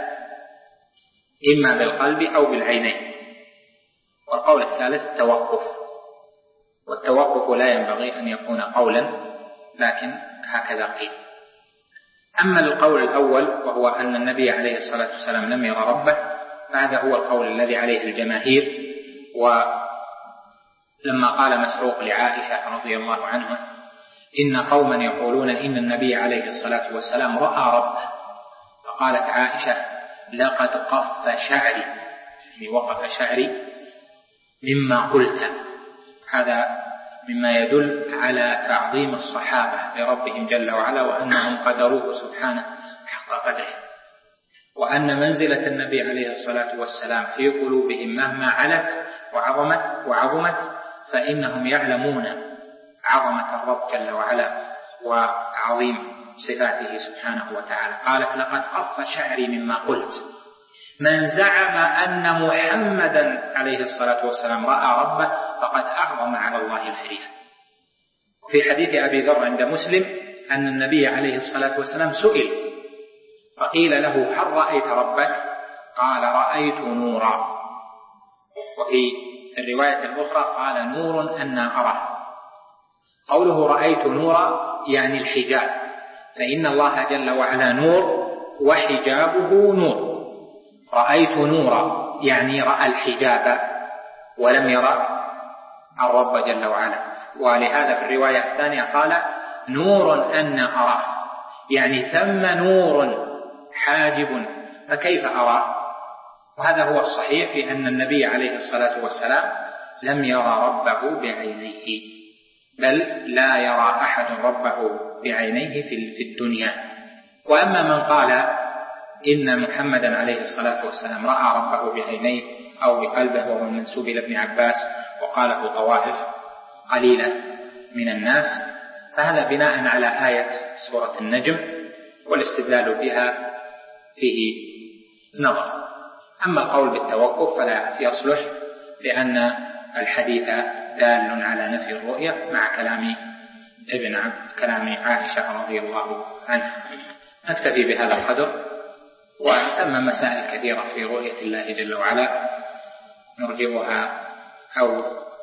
Speaker 1: إما بالقلب أو بالعينين. والقول الثالث التوقف، والتوقف لا ينبغي أن يكون قولا، لكن هكذا قيل. أما القول الأول وهو أن النبي عليه الصلاة والسلام لم يرى ربه، فهذا هو القول الذي عليه الجماهير. ولما قال مسروق لعائشة رضي الله عنها إن قوما يقولون إن النبي عليه الصلاة والسلام رأى ربه، فقالت عائشة لقد قف شعري، يعني وقف شعري مما قلت. هذا مما يدل على تعظيم الصحابة لربهم جل وعلا، وأنهم قدروه سبحانه حق قدره، وأن منزلة النبي عليه الصلاة والسلام في قلوبهم مهما علت وعظمت وعظمت فإنهم يعلمون عظمة الرب جل وعلا وعظيم صفاته سبحانه وتعالى. قالت لقد قف شعري مما قلت. من زعم أن محمدا عليه الصلاة والسلام رأى ربه فقد أعظم على الله الحرية. في حديث أبي ذر عند مسلم أن النبي عليه الصلاة والسلام سئل فقيل له هل رأيت ربك؟ قال رأيت نورا. وفي الرواية الأخرى قال نور أنا أراه. قوله رأيت نورا يعني الحجاب، فإن الله جل وعلا نور وحجابه نور. رأيت نورا يعني رأى الحجاب ولم يرى الرب جل وعلا. ولهذا في الرواية الثانية قال نور أنا أراه، يعني ثم نور حاجب فكيف أراه؟ وهذا هو الصحيح في أن النبي عليه الصلاة والسلام لم يرى ربه بعينيه، بل لا يرى أحد ربه بعينيه في الدنيا. وأما من قال إن محمدا عليه الصلاة والسلام رأى ربه بعينيه أو بقلبه، وهو المنسوب إلى ابن عباس وقاله طوائف قليلة من الناس، فهذا بناء على آية سورة النجم والاستدلال بها فيه نظر. أما القول بالتوقف فلا يصلح، لأن الحديث دال على نفي الرؤية مع كلام ابن عبد كلام عائشة رضي الله عنها. نكتفي بهذا القدر، وثم مسائل كثيرة في رؤية الله جل وعلا نرجئها أو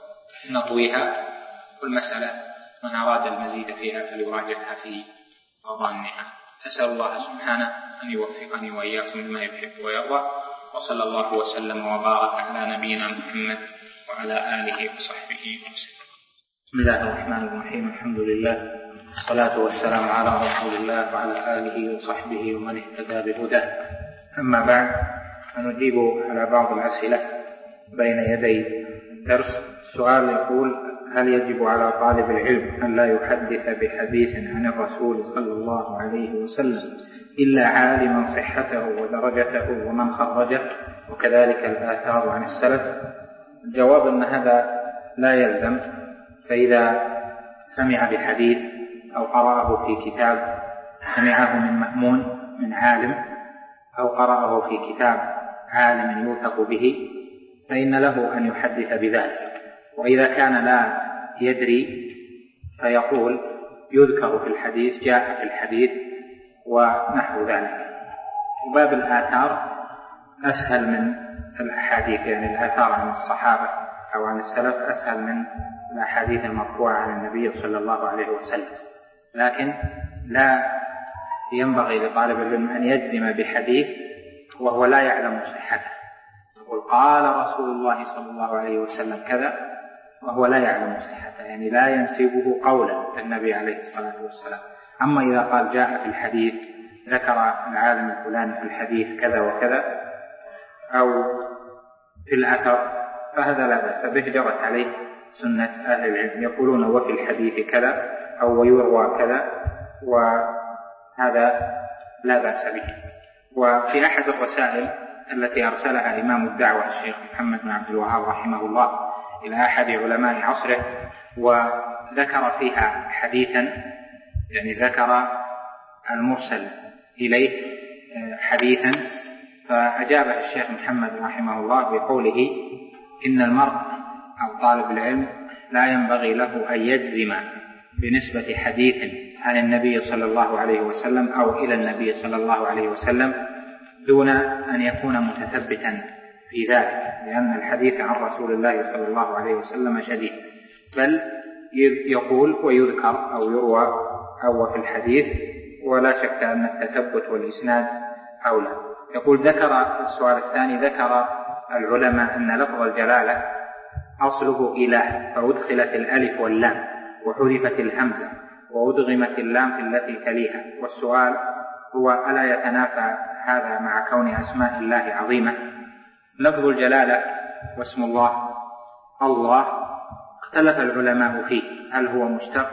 Speaker 1: نطويها، والمسألة من أراد المزيد فيها فليراجعها في مظانها. أسأل الله سبحانه أن يوفقني وإياكم لما يحب ويرضى، وصلى الله وسلم وبارك على نبينا محمد وعلى آله وصحبه وسلم.
Speaker 2: بسم الله الرحمن الرحيم. الحمد لله والصلاة والسلام على رسول الله وعلى آله وصحبه ومن اهتدى بهداه. أما بعد، فنجيب على بعض الأسئلة بين يدي الدرس. السؤال يقول: هل يجب على طالب العلم أن لا يحدث بحديث عن الرسول صلى الله عليه وسلم إلا عالما صحته ودرجته ومن خرجه، وكذلك الآثار عن السلف؟ الجواب أن هذا لا يلزم. فإذا سمع بحديث أو قرأه في كتاب سمعه من مأمون من عالم، أو قرأه في كتاب عالم يوثق به، فإن له أن يحدث بذلك. وإذا كان لا يدري فيقول يذكر في الحديث، جاء في الحديث، ونحو ذلك. وباب الآثار أسهل من الأحاديث، يعني الآثار عن الصحابة أو عن السلف أسهل من الأحاديث المرفوعة عن النبي صلى الله عليه وسلم. لكن لا ينبغي لطالب العلم أن يجزم بحديث وهو لا يعلم صحته، يقول قال رسول الله صلى الله عليه وسلم كذا وهو لا يعلم صحته، يعني لا ينسبه قولا للنبي عليه الصلاة والسلام. أما إذا قال جاء في الحديث، ذكر العالم الفلاني في الحديث كذا وكذا، أو في الأثر، فهذا لا بأس به، جرت عليه سنة أهل العلم، يقولون وفي الحديث كذا أو ويروى كذا، وهذا لا بأس به. وفي أحد الرسائل التي أرسلها إمام الدعوة الشيخ محمد بن عبد الوهاب رحمه الله إلى أحد علماء عصره، وذكر فيها حديثا، يعني ذكر المرسل إليه حديثا، فأجابه الشيخ محمد رحمه الله بقوله: إن المرء أو طالب العلم لا ينبغي له أن يجزم بنسبة حديث عن النبي صلى الله عليه وسلم أو إلى النبي صلى الله عليه وسلم دون أن يكون متثبتا في ذلك، لأن الحديث عن رسول الله صلى الله عليه وسلم شديد، بل يقول ويذكر أو يروى أو في الحديث، ولا شك أن التثبت والإسناد أولى. يقول ذكر السؤال الثاني، ذكر العلماء أن لفظ الجلالة أصله إله، فأدخلت الألف واللام وحذفت الهمزة وأدغمت اللام في التي تليها، والسؤال هو: ألا يتنافى هذا مع كون أسماء الله عظيمة؟ لفظ الجلالة واسم الله الله اختلف العلماء فيه، هل هو مشتق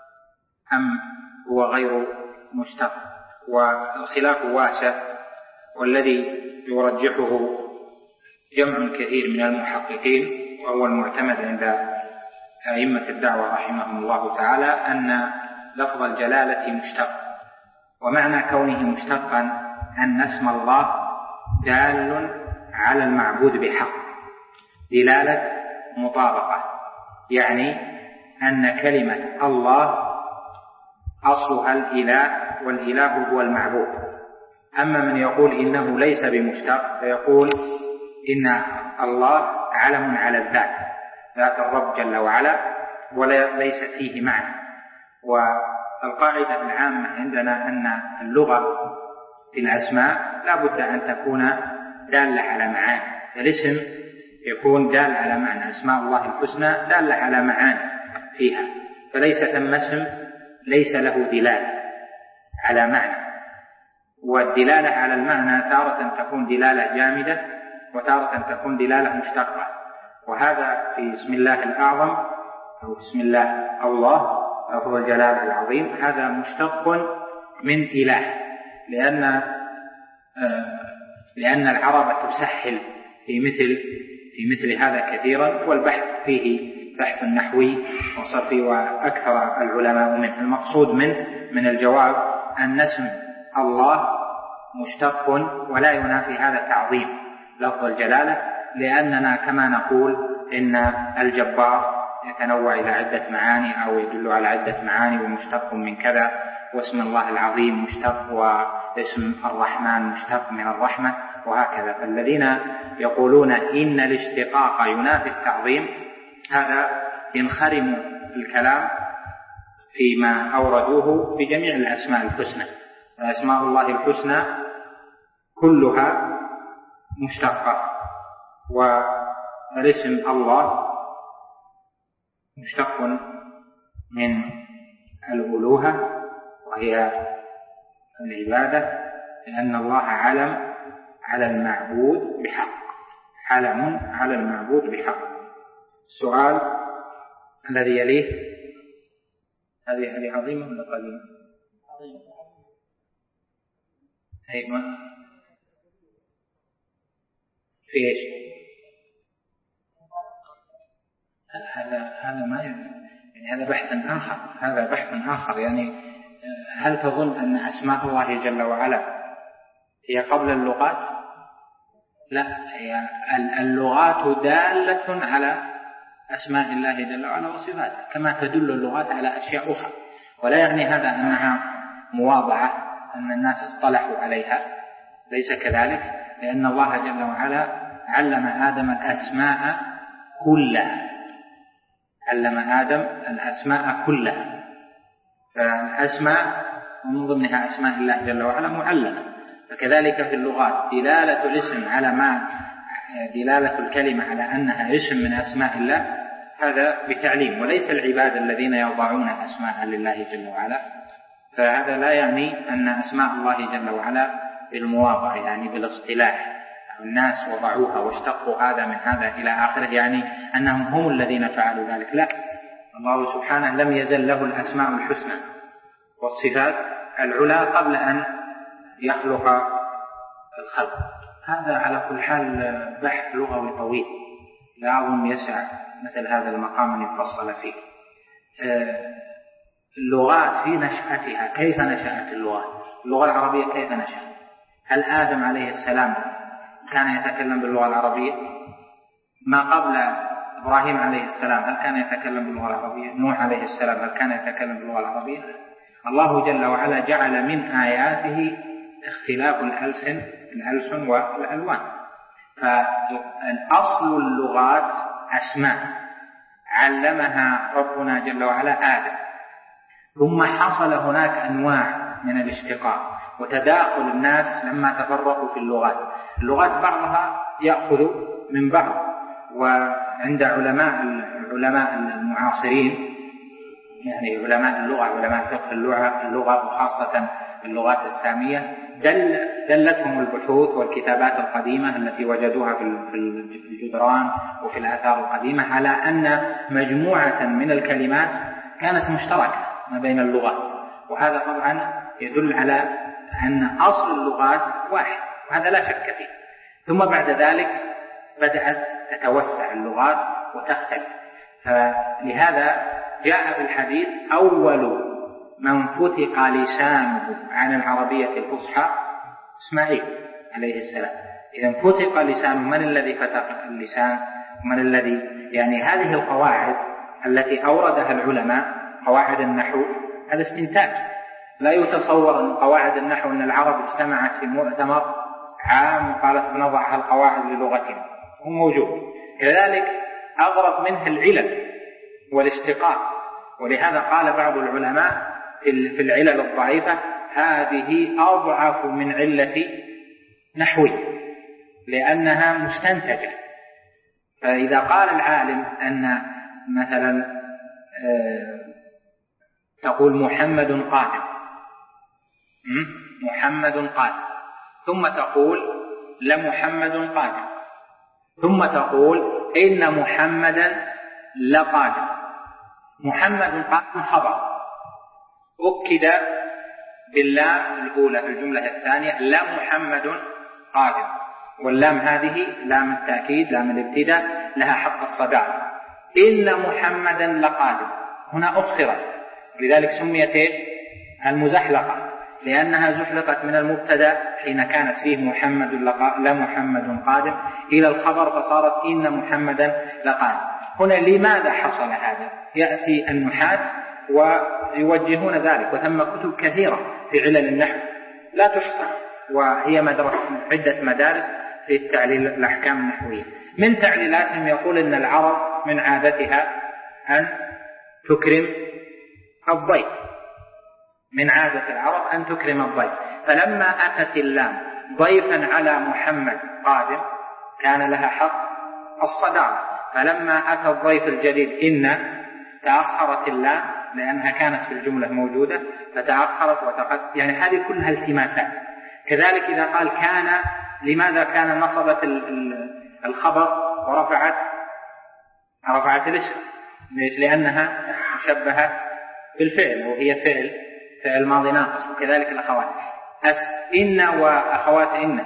Speaker 2: أم هو غير مشتق، والخلاف واسع، والذي يرجحه جمع كثير من المحققين وهو المعتمد عند أئمة الدعوة رحمهم الله تعالى أن لفظ الجلالة مشتق، ومعنى كونه مشتقا أن اسم الله دال على المعبود بحق دلالة مطابقة، يعني أن كلمة الله أصلها الإله، والإله هو المعبود. أما من يقول إنه ليس بمشتق فيقول إن الله علم على الذات، ذات الرب جل وعلا، وليس فيه معنى. والقاعدة العامة عندنا أن اللغة في الأسماء لا بد أن تكون دالة على معاني، الاسم يكون دال على معنى، أسماء الله الحسنى دالة على معاني فيها، فليس ثم اسم ليس له دلالة على معنى. والدلالة على المعنى تارة تكون دلالة جامدة وتارة تكون دلالة مشتقة، وهذا في اسم الله الأعظم أو بسم الله الله لفظ الجلال العظيم، هذا مشتق من إله، لأن آه لأن العرب تسهل في مثل في مثل هذا كثيرا، والبحث فيه بحث نحوي وصرفي وأكثر العلماء منه. المقصود منه من الجواب أن اسم الله مشتق ولا ينافي هذا تعظيم لفظ الجلالة، لأننا كما نقول إن الجبار يتنوع إلى عدة معاني أو يدل على عدة معاني ومشتق من كذا، واسم الله العظيم مشتق، واسم الرحمن مشتق من الرحمة، وهكذا. فالذين يقولون إن الاشتقاق ينافي التعظيم هذا ينخرم الكلام فيما أوردوه بجميع الأسماء الحسنى. أسماء الله الحسنى كلها مشتقة، والاسم الله مشتق من الألوهة وهي العبادة، لأن الله علم على المعبود بحق، علم على المعبود بحق. السؤال الذي يليه، هذه هذه عظيمة ولا قديمة؟ أيوة. في إيش؟ هذا هذا ما يعني هذا بحث آخر، هذا بحث آخر. يعني هل تظن أن أسماء الله جل وعلا هي قبل اللغات؟ لا، هي اللغات دالة على أسماء الله جل وعلا وصفاته، كما تدل اللغات على أشياء أخرى، ولا يعني هذا أنها مواضعة أن الناس اصطلحوا عليها، ليس كذلك، لأن الله جل وعلا علم آدم الأسماء كلها، علم آدم الأسماء كلها، فالأسماء ومن ضمنها أسماء الله جل وعلا معلمة. فكذلك في اللغات دلالة الاسم على ما دلالة الكلمة على أنها اسم من أسماء الله، هذا بتعليم، وليس العباد الذين يضعون أسماء لله جل وعلا. فهذا لا يعني أن أسماء الله جل وعلا بالمواضع، يعني بالاصطلاح الناس وضعوها واشتقوا هذا من هذا إلى آخره، يعني أنهم هم الذين فعلوا ذلك. لا، الله سبحانه لم يزل له الأسماء الحسنى والصفات العلى قبل أن يخلق الخلق. هذا على كل حال بحث لغوي طويل، لا أظن يسع مثل هذا المقام أن يفصل فيه. اللغات في نشأتها، كيف نشأت اللغة؟ اللغة العربية كيف نشأت؟ هل آدم عليه السلام كان يتكلم باللغة العربية؟ ما قبل إبراهيم عليه السلام هل كان يتكلم باللغة العربية؟ نوح عليه السلام هل كان يتكلم باللغة العربية؟ الله جل وعلا جعل من آياته اختلاف الألسن الألسن والألوان. فالأصل اللغات أسماء علمها ربنا جل وعلا آدم، ثم حصل هناك أنواع من الاشتقاق وتداخل الناس لما تفرقوا في اللغات. اللغات بعضها يأخذ من بعض، وعند علماء العلماء المعاصرين، يعني علماء اللغة علماء فقه اللغة اللغة وخاصة اللغات السامية، دل دلتهم البحوث والكتابات القديمة التي وجدوها في الجدران وفي الآثار القديمة على أن مجموعة من الكلمات كانت مشتركة ما بين اللغات، وهذا طبعا يدل على أن أصل اللغات واحد، وهذا لا شك فيه. ثم بعد ذلك بدأت تتوسع اللغات وتختلف، فلهذا جاء في الحديث أول من فتق لسانه عن العربية الفصحى إسماعيل عليه السلام. إذن فتق لسانه، من الذي فتق اللسان؟ من الذي يعني هذه القواعد التي أوردها العلماء، قواعد النحو، هذا استنتاج. لا يتصور أن قواعد النحو أن العرب اجتمعت في مؤتمر عام وقالت بنضع القواعد للغتنا، هو موجود. كذلك أغرب منها العلل والاشتقاق، ولهذا قال بعض العلماء في العلل الضعيفة هذه أضعف من علة نحوي لأنها مستنتجة. فإذا قال العالم أن مثلا تقول محمد قادم، محمد قادم، ثم تقول لمحمد قادم، ثم تقول إن محمدا لقادم. محمد قادم خبر أكد باللام الأولى في الجملة الثانية، لا محمد قادم، واللام هذه لام التأكيد لام الابتداء لها حق الصداقة. إن محمدا لقادم هنا أخرت، لذلك سميت المزحلقة. لأنها زحلقت من المبتدأ حين كانت فيه محمد لا محمد قادم إلى الخبر فصارت إن محمدا لقادم. هنا لماذا حصل هذا؟ يأتي النحاة ويوجهون ذلك، وثم كتب كثيرة في علل النحو لا تحصى، وهي مدرسة عدة مدارس في التعليل الأحكام النحوية. من تعليلاتهم يقول إن العرب من عادتها أن تكرم الضيف، من عادة العرب أن تكرم الضيف، فلما أتت اللام ضيفا على محمد قادم كان لها حق الصدارة، فلما أتى الضيف الجديد إن تأخرت اللام لأنها كانت في الجملة موجودة فتأخرت وتقدم، يعني هذه كلها التماسات. كذلك إذا قال كان، لماذا كان نصبت الخبر ورفعت رفعت الاسم؟ ليش؟ لأنها مشبهة بالفعل وهي فعل فعل ماضي ناقص. وكذلك الأخوات إن وأخوات إن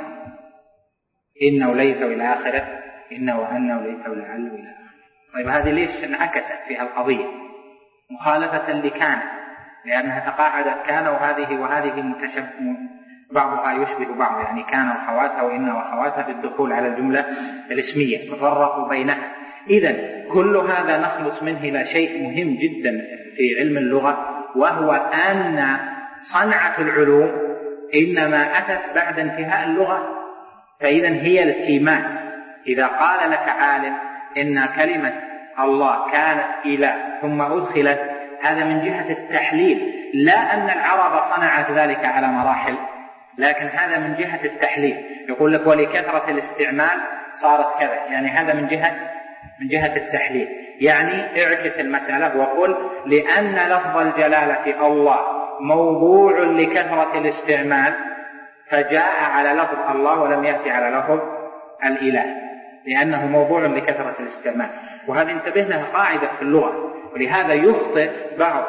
Speaker 2: إن وليت وإلى آخره، إن وأن وليت ولعل وإلى آخره. طيب هذه ليش انعكست فيها القضية مخالفة لكان؟ لأنها تقاعدت كان وهذه وهذه متشبه، بعضها يشبه بعض، يعني كان وأخواتها وإن وأخواتها بالدخول على الجملة الاسمية ففرقوا بينها. إذن كل هذا نخلص منه إلى شيء مهم جدا في علم اللغة، وهو أن صنعة العلوم إنما أتت بعد انتهاء اللغة، فإذن هي الالتماس. إذا قال لك عالم إن كلمة الله كانت إله ثم أدخلت، هذا من جهة التحليل، لا أن العرب صنعت ذلك على مراحل، لكن هذا من جهة التحليل. يقول لك ولكثرة الاستعمال صارت كذا، يعني هذا من جهة من جهة التحليل. يعني اعكس المسألة وقل لأن لفظ الجلالة في الله موضوع لكثرة الاستعمال فجاء على لفظ الله ولم يأتي على لفظ الإله، لأنه موضوع لكثرة الاستعمال. وهذا انتبه لها قاعدة في اللغة. ولهذا يخطئ بعض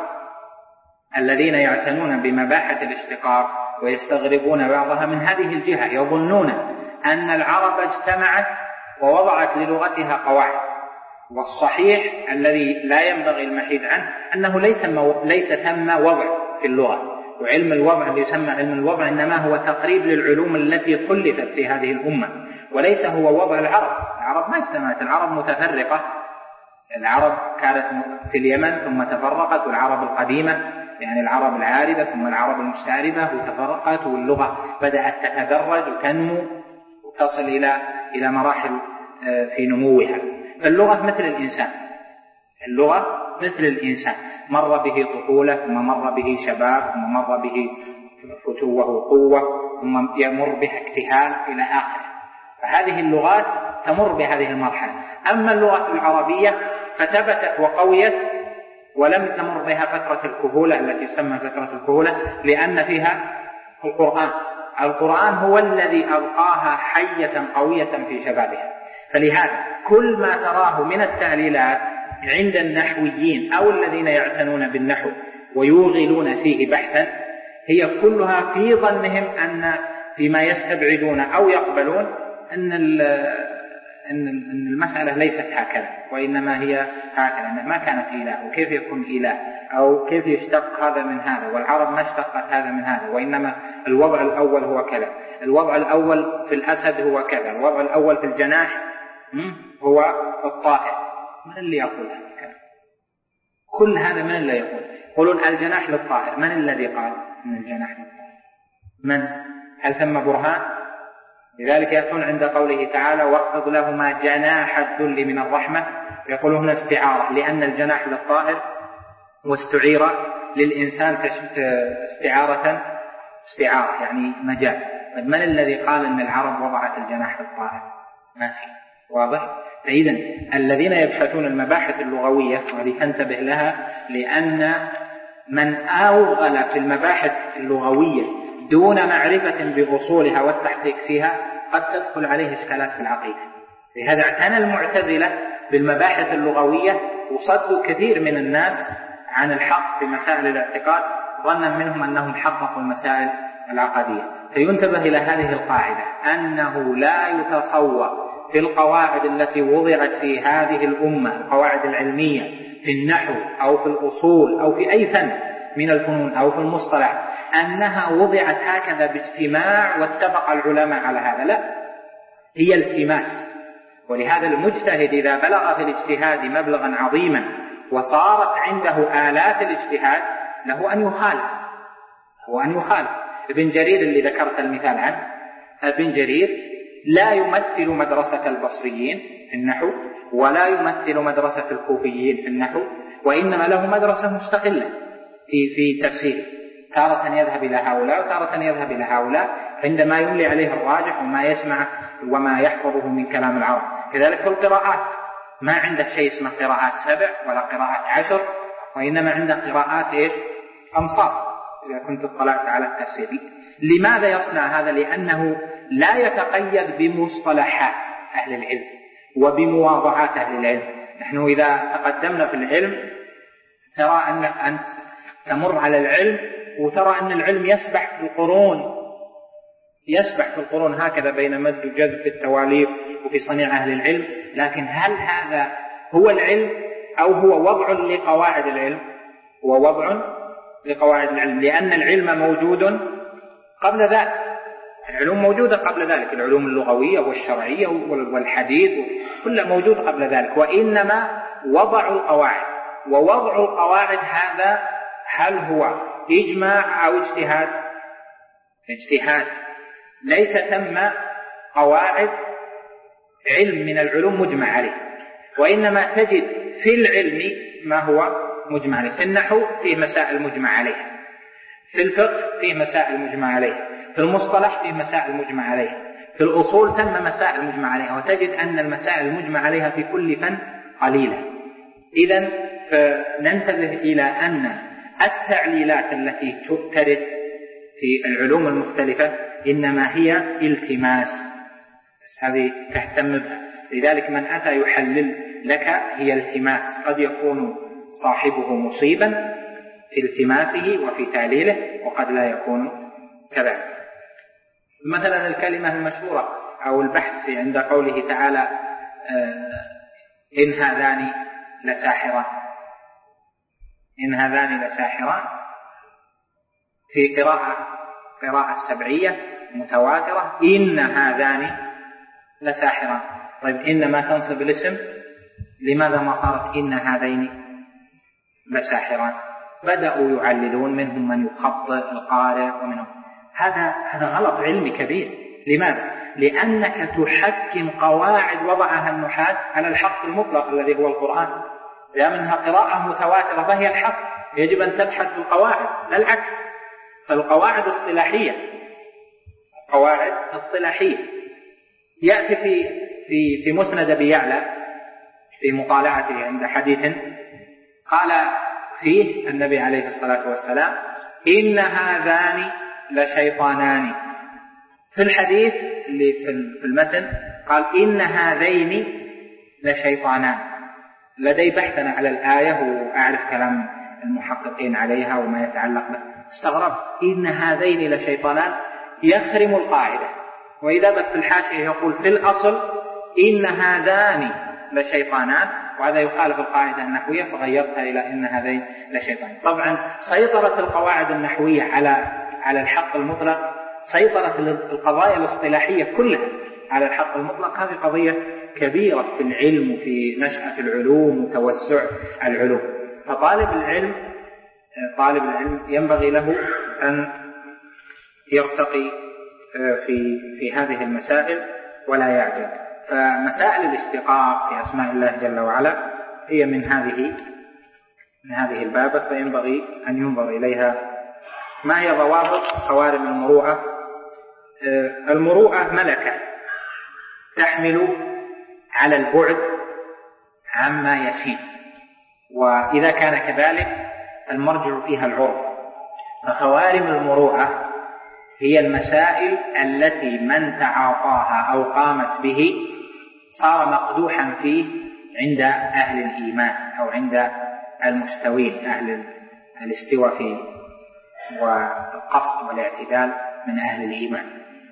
Speaker 2: الذين يعتنون بمباحث الاشتقاق ويستغربون بعضها من هذه الجهة، يظنون أن العرب اجتمعت ووضعت للغتها قواعد. والصحيح الذي لا ينبغي المحيد عنه أنه ليس, مو... ليس ثم وضع في اللغة، وعلم الوضع اللي يسمى علم الوضع إنما هو تقريب للعلوم التي خلفت في هذه الأمة، وليس هو وضع العرب. العرب ما اجتمعت، العرب متفرقة. العرب كانت في اليمن ثم تفرقت، والعرب القديمة يعني العرب العاربة ثم العرب المستعربة وتفرقت، واللغة بدأت تتدرج وتنمو وتصل إلى إلى مراحل في نموها. اللغة مثل الإنسان، اللغة مثل الإنسان، مر به طفولة ثم مر به شباب ثم مر به فتوة وقوة ثم يمر به اكتهال إلى آخره. فهذه اللغات تمر بهذه المرحلة. أما اللغة العربية فثبتت وقويت ولم تمر بها فترة الكهولة التي تسمى فترة الكهولة، لأن فيها القرآن. القرآن هو الذي أبقاها حية قوية في شبابها. فلهذا كل ما تراه من التعليلات عند النحويين أو الذين يعتنون بالنحو ويوغلون فيه بحثا هي كلها في ظنهم أن فيما يستبعدون أو يقبلون أن أن المسألة ليست هكذا، وإنما هي هكذا، ما كانت إله، وكيف يكون إله، أو كيف يشتق هذا من هذا، والعرب ما اشتقت هذا من هذا، وإنما الوضع الأول هو كذا، الوضع الأول في الأسد هو كذا، الوضع الأول في الجناح هو الطائر. من اللي يقول هذا الكلام؟ كل هذا من اللي يقول؟ يقولون الجناح للطائر. من الذي قال من الجناح للطائر؟ من؟ هل ثم برهان؟ لذلك يكون عند قوله تعالى واخفض لهما جناح الذل من الرحمة، يقول هنا استعارة، لأن الجناح للطائر واستعير للإنسان استعارة استعارة يعني مجاز. من الذي قال أن العرب وضعت الجناح للطائر؟ ما في. واضح؟ فإذا الذين يبحثون المباحث اللغوية وهذه تنتبه لها، لأن من أوغل في المباحث اللغوية دون معرفة بأصولها والتحقيق فيها قد تدخل عليه إشكالات في العقيدة. لهذا اعتنى المعتزلة بالمباحث اللغوية وصدوا كثير من الناس عن الحق في مسائل الاعتقاد ظنا منهم أنهم حققوا المسائل العقدية. فينتبه إلى هذه القاعدة أنه لا يتصور في القواعد التي وضعت في هذه الأمة، القواعد العلمية في النحو أو في الأصول أو في أي فن من الفنون أو في المصطلح، أنها وضعت هكذا باجتماع واتفق العلماء على هذا، لا، هي التماس. ولهذا المجتهد إذا بلغ في الاجتهاد مبلغا عظيما وصارت عنده آلات الاجتهاد له أن يخالف، هو أن يخالف. ابن جرير اللي ذكرت المثال عنه، ابن جرير لا يمثل مدرسة البصريين في النحو ولا يمثل مدرسة الكوفيين في النحو، وإنما له مدرسة مستقلة في في تفسير، تارة يذهب إلى هؤلاء وتارة يذهب إلى هؤلاء عندما يملي عليه الراجح وما يسمع وما يحفظه من كلام العرب. كذلك في القراءات ما عنده شيء اسمه قراءات سبع ولا قراءات عشر، وإنما عنده قراءات إيش؟ أمصار، إذا كنت اطلعت على التفسير. لماذا يصنع هذا؟ لأنه لا يتقيد بمصطلحات أهل العلم وبمواضعات أهل العلم. نحن إذا تقدمنا في العلم ترى أن أنت تمر على العلم وترى أن العلم يسبح في القرون، يسبح في القرون هكذا بين مد وجذب في التواليف وفي صنيع أهل العلم. لكن هل هذا هو العلم أو هو وضع لقواعد العلم؟ هو وضع لقواعد العلم، لأن العلم موجود قبل ذلك، العلوم موجودة قبل ذلك، العلوم اللغوية والشرعية والحديث كلها موجود قبل ذلك، وإنما وضع القواعد. ووضع القواعد هذا هل هو إجماع أو اجتهاد؟ اجتهاد. ليس ثم قواعد علم من العلوم مجمع عليه، وإنما تجد في العلم ما هو مجمع عليه. في النحو فيه مسائل مجمع عليها، في الفقه فيه مسائل مجمع عليها، في المصطلح فيه مسائل مجمع عليها، في الأصول ثم مسائل مجمع عليها، وتجد أن المسائل المجمع عليها في كل فن قليلة. إذن فننتبه إلى أن التعليلات التي ترد في العلوم المختلفة إنما هي التماس، بس هذه تهتم بها. لذلك من أتى يحلل لك هي التماس، قد يكون صاحبه مصيبا في التماسه وفي تعليله وقد لا يكون كذلك. مثلا الكلمة المشهورة أو البحث عند قوله تعالى إن هذان لساحران، إن هذان لساحران في قراءة قراءة سبعية متواترة إن هذان لساحران. طيب إن ما تنصب الاسم، لماذا ما صارت إن هذين لساحران؟ بدأوا يعللون، منهم من يخطئ القارئ ومنهم هذا هذا غلط علمي كبير. لماذا؟ لأنك تحكم قواعد وضعها النحاة على الحق المطلق الذي هو القرآن. لأنها قراءة متواترة فهي الحق، يجب أن تبحث في القواعد لا العكس. فالقواعد اصطلاحية، قواعد اصطلاحية. يأتي في في في مسند أبي يعلى في مطالعته عند حديث قال فيه النبي عليه الصلاة والسلام إن هذان لشيطانان. في الحديث اللي في المتن قال إن هذين لشيطانان. لدي بحثنا على الآية وأعرف كلام المحققين عليها وما يتعلق به، استغربت إن هذين لشيطانان يخرم القاعدة. وإذا بث في الحاشية يقول في الأصل إن هذان لشيطانان، وهذا يخالف القاعدة النحوية فغيرتها إلى إن هذين لشيطان. طبعا سيطرة القواعد النحوية على على الحق المطلق، سيطرة القضايا الاصطلاحية كلها على الحق المطلق، هذه قضية كبيرة في العلم وفي نشأة العلوم وتوسع العلوم. فطالب العلم طالب العلم ينبغي له أن يرتقي في في هذه المسائل ولا يعجل. فمسائل الاشتقاق في أسماء الله جل وعلا هي من هذه من هذه البابة، فينبغي أن ينظر إليها. ما هي ضوابط خوارم المروءة؟ المروءة ملكة تحمل على البعد عما يسيء، وإذا كان كذلك المرجع فيها العرف. فخوارم المروءة هي المسائل التي من تعاطاها أو قامت به صار مقدوحا فيه عند أهل الإيمان أو عند المستوين، أهل الاستواء فيه والقصد والاعتدال من أهل الإيمان.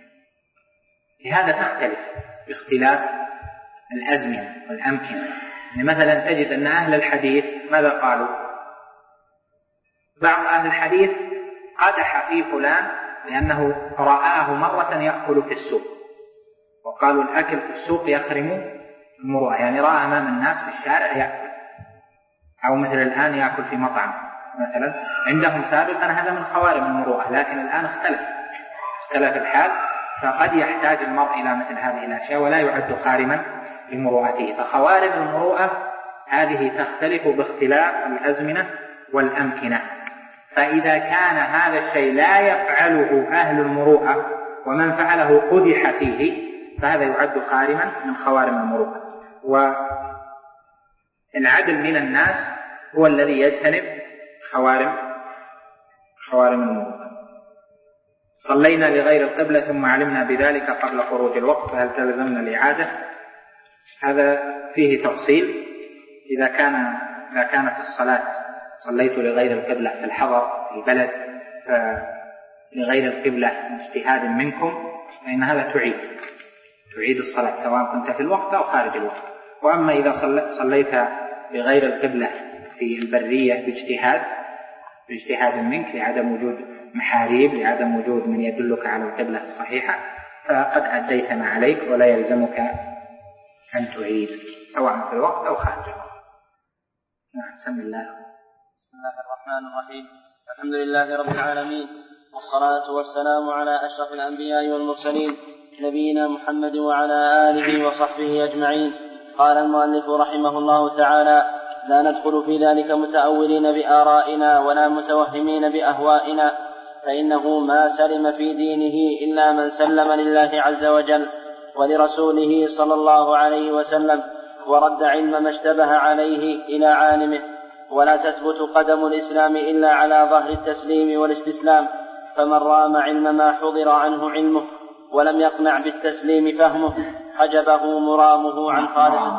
Speaker 2: لهذا تختلف باختلاف الأزمنة والأمكنة. يعني مثلا تجد أن أهل الحديث ماذا قالوا؟ بعض أهل الحديث قدح في فلان لأنه رآه مرة يأكل في السوق، وقالوا الأكل في السوق يخرم المروءة، يعني رأى أمام الناس في الشارع يأكل، أو مثل الآن يأكل في مطعم مثلا. عندهم سابقا هذا من خوارم المروءة، لكن الآن اختلف اختلف الحال، فقد يحتاج المرء إلى مثل هذه الأشياء ولا يعد خارما لمروءته. فخوارم المروءة هذه تختلف باختلاف الأزمنة والأمكنة. فإذا كان هذا الشيء لا يفعله أهل المروءة ومن فعله قدح فيه فهذا يعد خارما من خوارم المروءة. والعدل من الناس هو الذي يجتنب خوارم خوارم المروءة. صلينا لغير القبلة ثم علمنا بذلك قبل خروج الوقت فهل تلزمنا الإعادة؟ هذا فيه تفصيل. إذا كان إذا كانت الصلاة صليت لغير القبلة في الحضر في البلد لغير القبلة اجتهاد منكم فإن هذا تعيد تعيد الصلاة سواء كنت في الوقت أو خارج الوقت. وأما إذا صليت لغير القبلة في البرية باجتهاد باجتهاد منك لعدم وجود محاريب، لعدم وجود من يدلك على القبلة الصحيحة، فقد أديت ما عليك ولا يلزمك أن تعيد سواء في الوقت أو خارج الوقت. نعم. بسم الله.
Speaker 3: بسم الله الرحمن الرحيم. الحمد لله رب العالمين، والصلاة والسلام على أشرف الأنبياء والمرسلين نبينا محمد وعلى آله وصحبه أجمعين. قال المؤلف رحمه الله تعالى: لا ندخل في ذلك متأولين بآرائنا ولا متوهمين بأهوائنا، فإنه ما سلم في دينه إلا من سلم لله عز وجل ولرسوله صلى الله عليه وسلم، ورد علم ما اشتبه عليه إلى عالمه. ولا تثبت قدم الإسلام إلا على ظهر التسليم والاستسلام، فمن رام علم ما حضر عنه علمه ولم يقنع بالتسليم فهمه حجبه مرامه عن خالص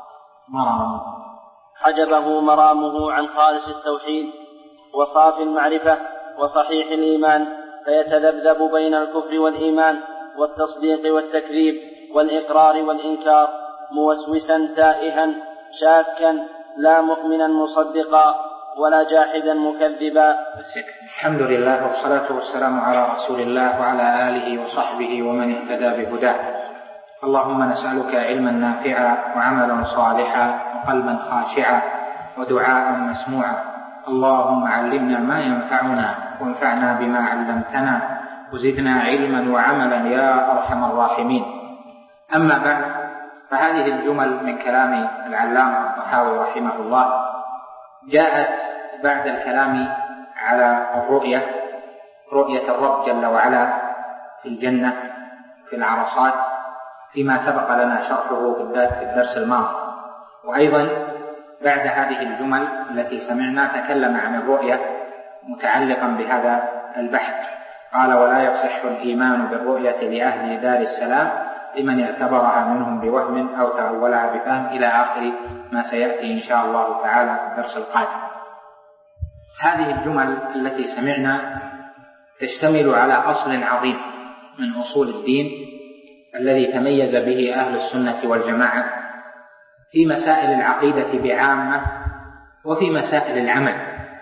Speaker 3: حجبه مرامه عن خالص التوحيد وصافي المعرفة وصحيح الإيمان، فيتذبذب بين الكفر والإيمان والتصديق والتكذيب والإقرار والإنكار، موسوسا تائها شاكا، لا مؤمنا مصدقا ولا جاحدا مكذبا.
Speaker 2: الحمد لله والصلاة والسلام على رسول الله وعلى آله وصحبه ومن اهتدى بهداه. اللهم نسألك علما نافعا وعملا صالحا وقلبا خاشعا ودعاء مسموعا. اللهم علمنا ما ينفعنا وانفعنا بما علمتنا وزدنا علما وعملا يا أرحم الراحمين. أما بعد، فهذه الجمل من كلام العلامة الطحاوي رحمه الله جاءت بعد الكلام على الرؤية رؤية الرب جل وعلا في الجنة في العرصات فيما سبق لنا شرحه في الدرس الماضي. وأيضا بعد هذه الجمل التي سمعنا تكلم عن الرؤية متعلقا بهذا البحث. قال: ولا يصح الإيمان بالرؤية لأهل دار السلام لمن اعتبرها منهم بوهم أو تأولها بفهم، إلى آخر ما سيأتي إن شاء الله تعالى في الدرس القادم. هذه الجمل التي سمعنا تشتمل على أصل عظيم من أصول الدين الذي تميز به أهل السنة والجماعة في مسائل العقيدة بعامة وفي مسائل العمل.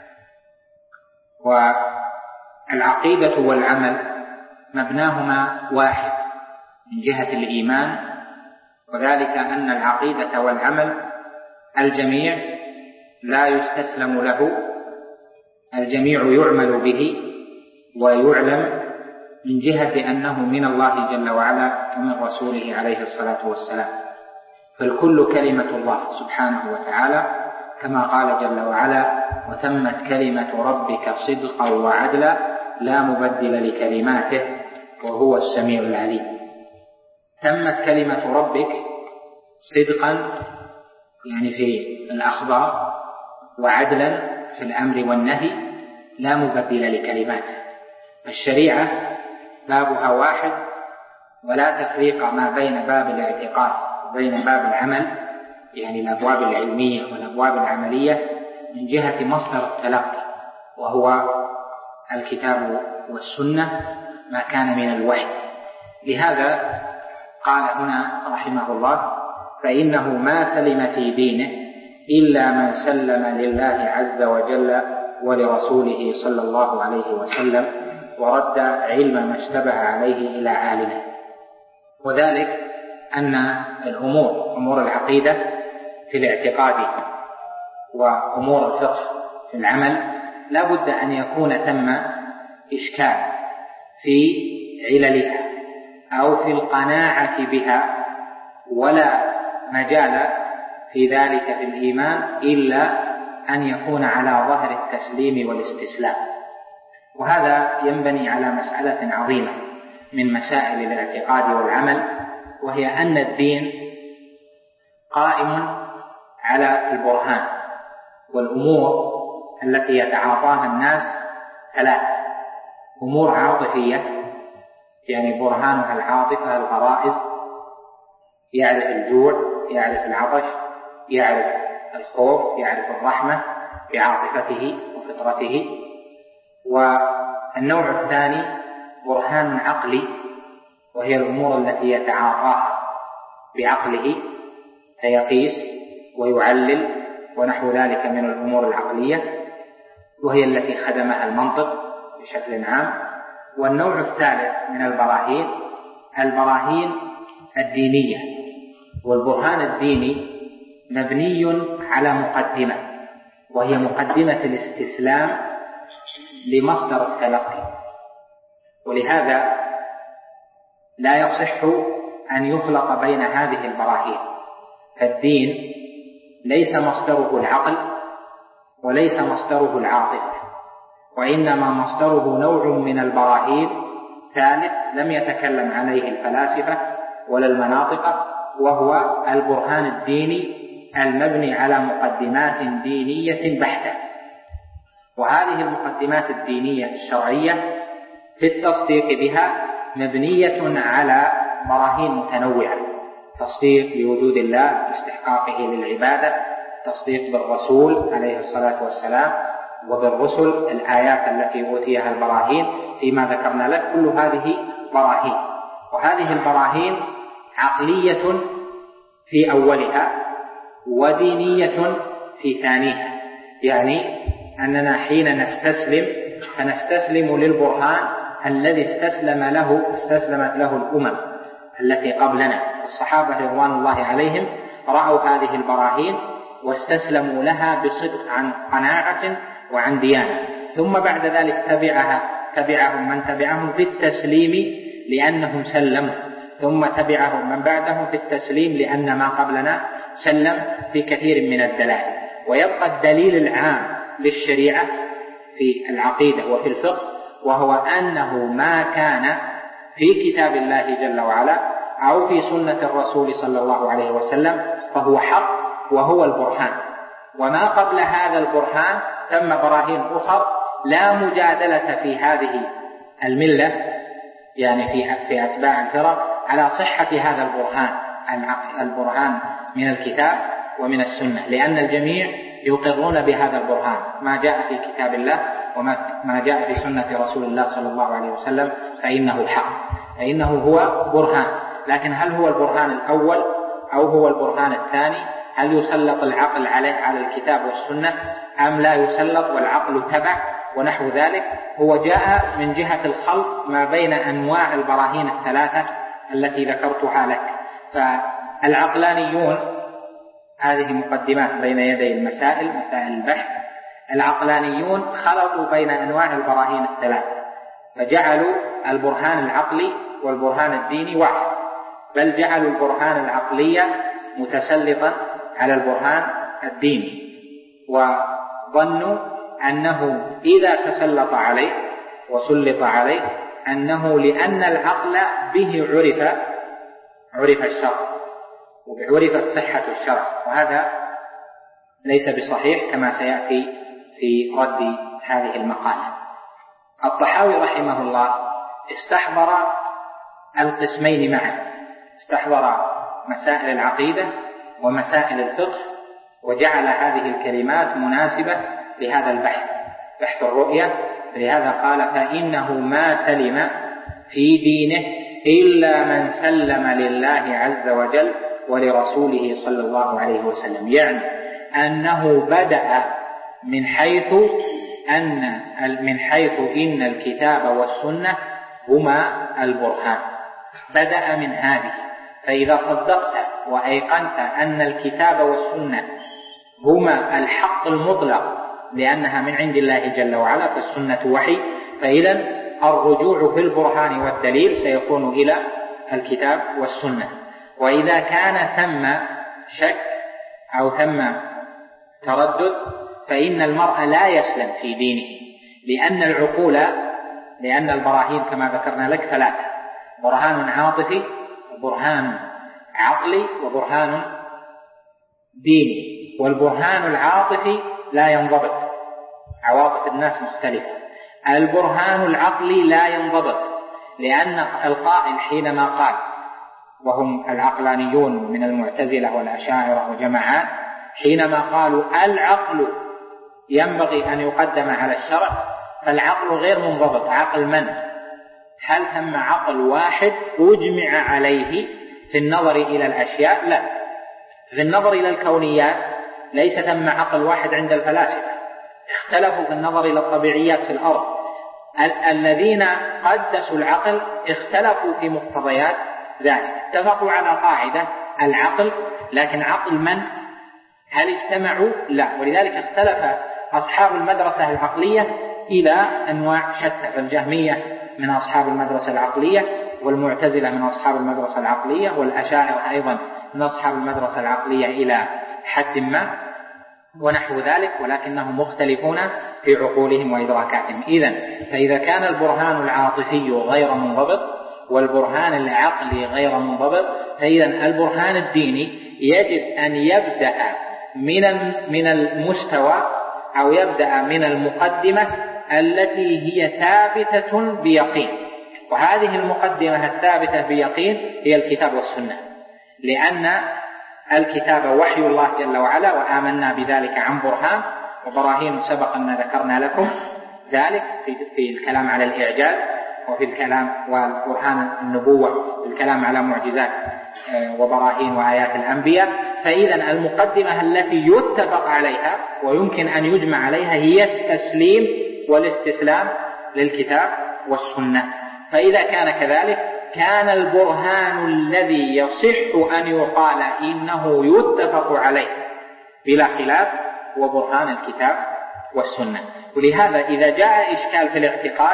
Speaker 2: والعقيدة والعمل مبناهما واحد من جهة الإيمان، وذلك أن العقيدة والعمل الجميع لا يستسلم له، الجميع يعمل به ويعلم من جهة أنه من الله جل وعلا ومن رسوله عليه الصلاة والسلام. فالكل كلمة الله سبحانه وتعالى كما قال جل وعلا: وتمت كلمة ربك صدقا وعدلا لا مبدل لكلماته وهو السميع العليم. تمت كلمة ربك صدقا يعني في الأخبار، وعدلا في الأمر والنهي، لا مبدل لكلماته. الشريعة بابها واحد ولا تفريق ما بين باب الاعتقاد وبين باب العمل، يعني الأبواب العلمية والأبواب العملية، من جهة مصدر التلقي وهو الكتاب والسنة ما كان من الوحي. لهذا قال هنا رحمه الله: فإنه ما سلم في دينه إلا من سلم لله عز وجل ولرسوله صلى الله عليه وسلم ورد علم ما اشتبه عليه إلى عالمه. وذلك أن الأمور أمور العقيدة في الاعتقاد وأمور الفقه في العمل لا بد أن يكون ثم إشكال في عللها أو في القناعة بها، ولا مجال في ذلك في الإيمان إلا أن يكون على ظهر التسليم والاستسلام. وهذا ينبني على مسألة عظيمة من مسائل الاعتقاد والعمل، وهي أن الدين قائم على البرهان، والأمور التي يتعاطاها الناس ثلاث: أمور عاطفية يعني برهانها العاطفة الغرائز، يعرف الجوع، يعرف العطش، يعرف الخوف، يعرف الرحمة بعاطفته وفطرته. والنوع الثاني برهان عقلي، وهي الأمور التي يتعاطاها بعقله فيقيس ويعلل ونحو ذلك من الأمور العقلية، وهي التي خدمها المنطق بشكل عام. والنوع الثالث من البراهين البراهين الدينية، والبرهان الديني مبني على مقدمة، وهي مقدمة الاستسلام لمصدر التلقي. ولهذا لا يصح أن يخلط بين هذه البراهين، فالدين ليس مصدره العقل وليس مصدره العاطفة، وإنما مصدره نوع من البراهين ثالث لم يتكلم عليه الفلاسفة ولا المناطق، وهو البرهان الديني المبني على مقدمات دينية بحتة. وهذه المقدمات الدينية الشرعية في التصديق بها مبنية على براهين متنوعة: تصديق بوجود الله باستحقاقه للعبادة، تصديق بالرسول عليه الصلاة والسلام وبالرسل الآيات التي أوتيها البراهين فيما ذكرنا لك، كل هذه براهين. وهذه البراهين عقلية في أولها ودينية في ثانيها، يعني أننا حين نستسلم فنستسلم للبرهان الذي استسلم له استسلمت له الأمم التي قبلنا. الصحابة رضوان الله عليهم رأوا هذه البراهين واستسلموا لها بصدق عن قناعة وعن ديانة، ثم بعد ذلك تبعها تبعهم من تبعهم في التسليم لأنهم سلموا، ثم تبعهم من بعدهم في التسليم لأن ما قبلنا سلم في كثير من الدلائل. ويبقى الدليل العام للشريعة في العقيدة وفي الفقه، وهو أنه ما كان في كتاب الله جل وعلا أو في سنة الرسول صلى الله عليه وسلم فهو حق وهو البرهان، وما قبل هذا البرهان ثم براهين أخر لا مجادلة في هذه الملة، يعني في في أتباع الفرق على صحة هذا البرهان البرهان من الكتاب ومن السنة، لأن الجميع يقرون بهذا البرهان، ما جاء في كتاب الله وما جاء في سنة رسول الله صلى الله عليه وسلم فإنه حق، فإنه هو برهان. لكن هل هو البرهان الأول أو هو البرهان الثاني؟ هل يسلط العقل عليه على الكتاب والسنة أم لا يسلط والعقل تبع ونحو ذلك؟ هو جاء من جهة الخلط ما بين أنواع البراهين الثلاثة التي ذكرتها لك. فالعقلانيون، هذه مقدمات بين يدي المسائل مسائل البحث، العقلانيون خلطوا بين أنواع البراهين الثلاثة فجعلوا البرهان العقلي والبرهان الديني واحد، بل جعلوا البرهان العقلي متسلطا على البرهان الديني، وظنوا أنه إذا تسلط عليه وسلط عليه أنه لأن العقل به عرف عرف الشرع وعرفت صحة الشرع، وهذا ليس بصحيح كما سيأتي في رد هذه المقالة. الطحاوي رحمه الله استحضر القسمين معا، استحضر مسائل العقيدة ومسائل الفقه، وجعل هذه الكلمات مناسبة لهذا البحث، بحث الرؤية. لهذا قال: فإنه ما سلم في دينه إلا من سلم لله عز وجل ولرسوله صلى الله عليه وسلم. يعني أنه بدأ من حيث أن من حيث إن الكتاب والسنة هما البرهان، بدأ من هذه. فإذا صدقت وأيقنت أن الكتاب والسنة هما الحق المطلق لأنها من عند الله جل وعلا فالسنة وحي، فإذا الرجوع في البرهان والدليل سيكون إلى الكتاب والسنة. وإذا كان ثم شك أو ثم تردد فإن المرء لا يسلم في دينه، لأن العقول لأن البراهين كما ذكرنا لك ثلاثة: برهان عاطفي وبرهان عقلي وبرهان ديني. والبرهان العاطفي لا ينضبط، عواطف الناس مختلفة. البرهان العقلي لا ينضبط، لأن القائل حينما قال، وهم العقلانيون من المعتزلة والأشاعرة وجماعات، حينما قالوا العقل ينبغي أن يقدم على الشرع، فالعقل غير منضبط. عقل من؟ هل ثم عقل واحد أجمع عليه في النظر إلى الأشياء؟ لا. في النظر إلى الكونيات ليس ثم عقل واحد عند الفلاسفة، اختلفوا في النظر إلى الطبيعيات في الأرض. الذين قدسوا العقل اختلفوا في مقتضيات ذلك، اتفقوا على قاعدة العقل، لكن عقل من؟ هل اجتمعوا؟ لا. ولذلك اختلف أصحاب المدرسة العقلية إلى أنواع شتى، فالجهمية من أصحاب المدرسة العقلية، والمعتزلة من أصحاب المدرسة العقلية، والأشاعرة أيضا من أصحاب المدرسة العقلية إلى حد ما ونحو ذلك، ولكنهم مختلفون في عقولهم وإدراكاتهم. إذن فإذا كان البرهان العاطفي غير منضبط والبرهان العقلي غير منضبط، فإذا البرهان الديني يجب أن يبدأ من من المستوى أو يبدأ من المقدمة التي هي ثابتة بيقين، وهذه المقدمة الثابتة بيقين هي الكتاب والسنة، لأن الكتاب وحي الله جل وعلا وآمنا بذلك عن برهان، وبراهين سبق أن ذكرنا لكم ذلك في, في الكلام على الإعجاز، وفي الكلام والبرهان النبوة في الكلام على معجزات وبراهين وآيات الأنبياء. فإذا المقدمة التي يتفق عليها ويمكن أن يجمع عليها هي التسليم والاستسلام للكتاب والسنة. فإذا كان كذلك كان البرهان الذي يصح أن يقال إنه يتفق عليه بلا خلاف وبرهان الكتاب والسنة. ولهذا إذا جاء إشكال في الاعتقاد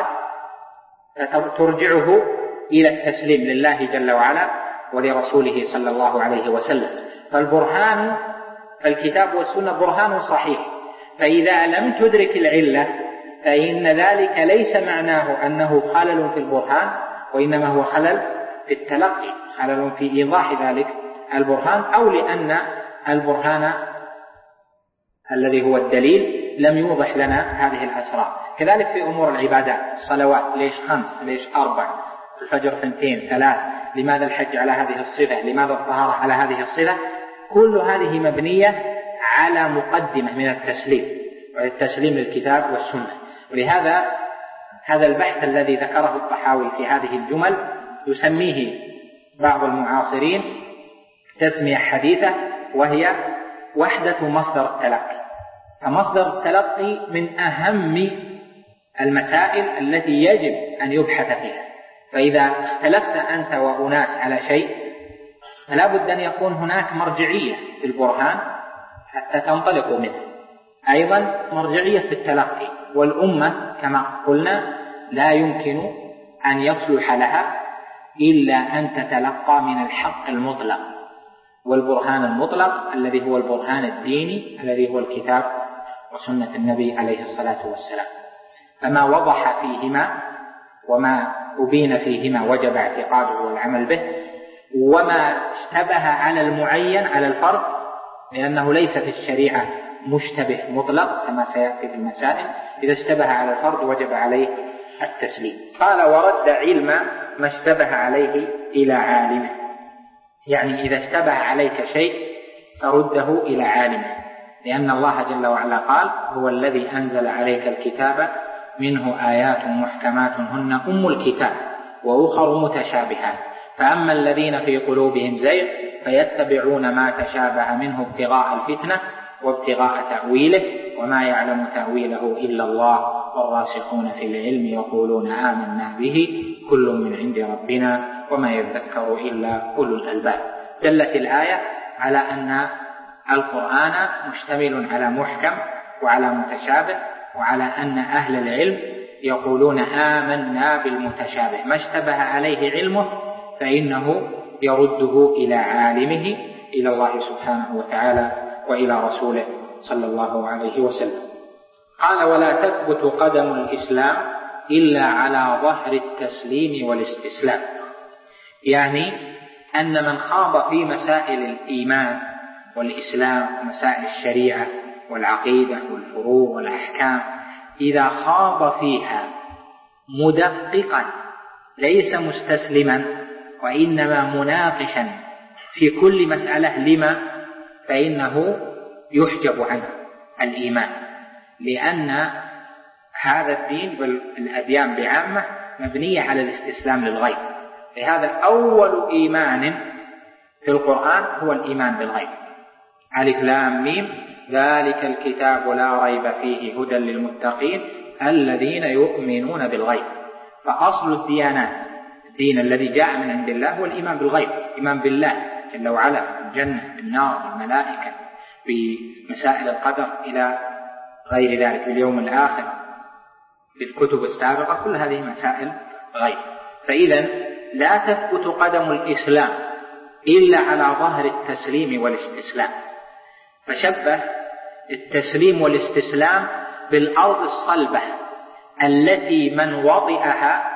Speaker 2: فترجعه إلى التسليم لله جل وعلا ولرسوله صلى الله عليه وسلم. فالبرهان فالكتاب والسنة برهان صحيح، فإذا لم تدرك العلة فإن ذلك ليس معناه أنه خلل في البرهان، وإنما هو خلل في التلقي، خلل في إيضاح ذلك البرهان، أو لأن البرهان الذي هو الدليل لم يوضح لنا هذه الأسرار. كذلك في أمور العبادات، الصلوات ليش خمس، ليش أربع، الفجر ثنتين ثلاث، لماذا الحج على هذه الصفة، لماذا الطهارة على هذه الصفة، كل هذه مبنية على مقدمة من التسليم، والتسليم للكتاب والسنة. ولهذا هذا البحث الذي ذكره الطحاوي في هذه الجمل يسميه بعض المعاصرين تسمية حديثة، وهي وحدة مصدر التلقي. فمصدر التلقي من أهم المسائل التي يجب أن يبحث فيها. فإذا اختلفت أنت وأناس على شيء فلا بد أن يكون هناك مرجعية في البرهان حتى تنطلقوا منه، أيضا مرجعية في التلقي. والأمة كما قلنا لا يمكن أن يصلح لها إلا أن تتلقى من الحق المطلق والبرهان المطلق الذي هو البرهان الديني الذي هو الكتاب وسنة النبي عليه الصلاة والسلام. فما وضح فيهما وما أبين فيهما وجب اعتقاده والعمل به، وما اشتبه على المعين على الفرد، لأنه ليس في الشريعة مشتبه مطلق كما سيأتي في المسائل، إذا اشتبه على الفرد وجب عليه التسليم. قال ورد علم ما اشتبه عليه إلى عالمه، يعني إذا اشتبه عليك شيء فرده إلى عالمه، لأن الله جل وعلا قال هو الذي أنزل عليك الكتاب منه آيات محكمات هن أم الكتاب وأخر متشابهات، فأما الذين في قلوبهم زيغ فيتبعون ما تشابه منه ابتغاء الفتنة وابتغاء تأويله وما يعلم تأويله إلا الله والراسخون في العلم يقولون آمنا به كل من عند ربنا وما يذكر إلا أولو الألباب. دلت الآية على أن القرآن مشتمل على محكم وعلى متشابه، وعلى أن أهل العلم يقولون آمنا بالمتشابه، ما اشتبه عليه علمه فإنه يرده إلى عالمه، إلى الله سبحانه وتعالى وإلى رسوله صلى الله عليه وسلم. قال: ولا تثبت قدم الإسلام إلا على ظهر التسليم والاستسلام، يعني أن من خاض في مسائل الإيمان والإسلام ومسائل الشريعة والعقيدة والفروع والأحكام، إذا خاض فيها مدققا ليس مستسلما وإنما مناقشا في كل مسألة لما، فإنه يحجب عنه الإيمان، لأن هذا الدين والأديان بعامة مبنية على الاستسلام للغيب. لهذا أول إيمان في القرآن هو الإيمان بالغيب. ألف لام ميم ذلك الكتاب لا ريب فيه هدى للمتقين الذين يؤمنون بالغيب. فأصل الديانات الدين الذي جاء من عند الله هو الإيمان بالغيب، الإيمان بالله جل وعلا، بالجنة، بالنار، بالملائكة، بمسائل القدر إلى غير ذلك، باليوم الآخر، بالكتب السابقة، كل هذه مسائل غيب. فإذا لا تثبت قدم الإسلام إلا على ظهر التسليم والاستسلام. فشبه التسليم والاستسلام بالأرض الصلبة التي من وطئها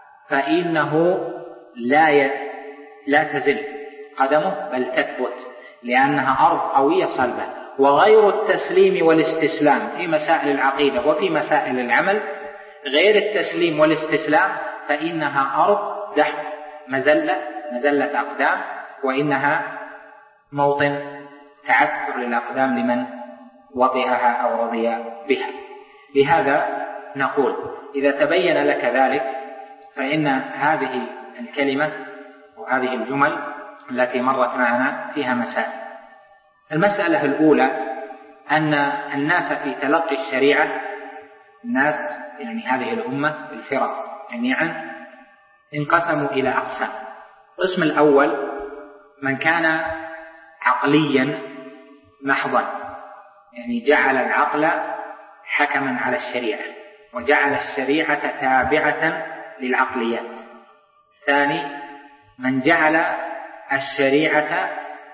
Speaker 2: فإنه لا ي... لا تزل قدمه بل تثبت، لأنها أرض قوية صلبة. وغير التسليم والاستسلام في مسائل العقيدة وفي مسائل العمل، غير التسليم والاستسلام فإنها أرض دحر مزلة مزلة أقدام، وإنها موطن تعثر للأقدام لمن وطئها أو رضي بها. لهذا نقول إذا تبين لك ذلك فإن هذه الكلمة وهذه الجمل التي مرت معنا فيها مسائل. المسألة الأولى أن الناس في تلقي الشريعة، الناس يعني هذه الأمة الفرق جميعا، انقسموا إلى أقسام. القسم الأول من كان عقليا محضا، يعني جعل العقل حكما على الشريعة وجعل الشريعة تابعة للعقليات. ثاني من جعل الشريعة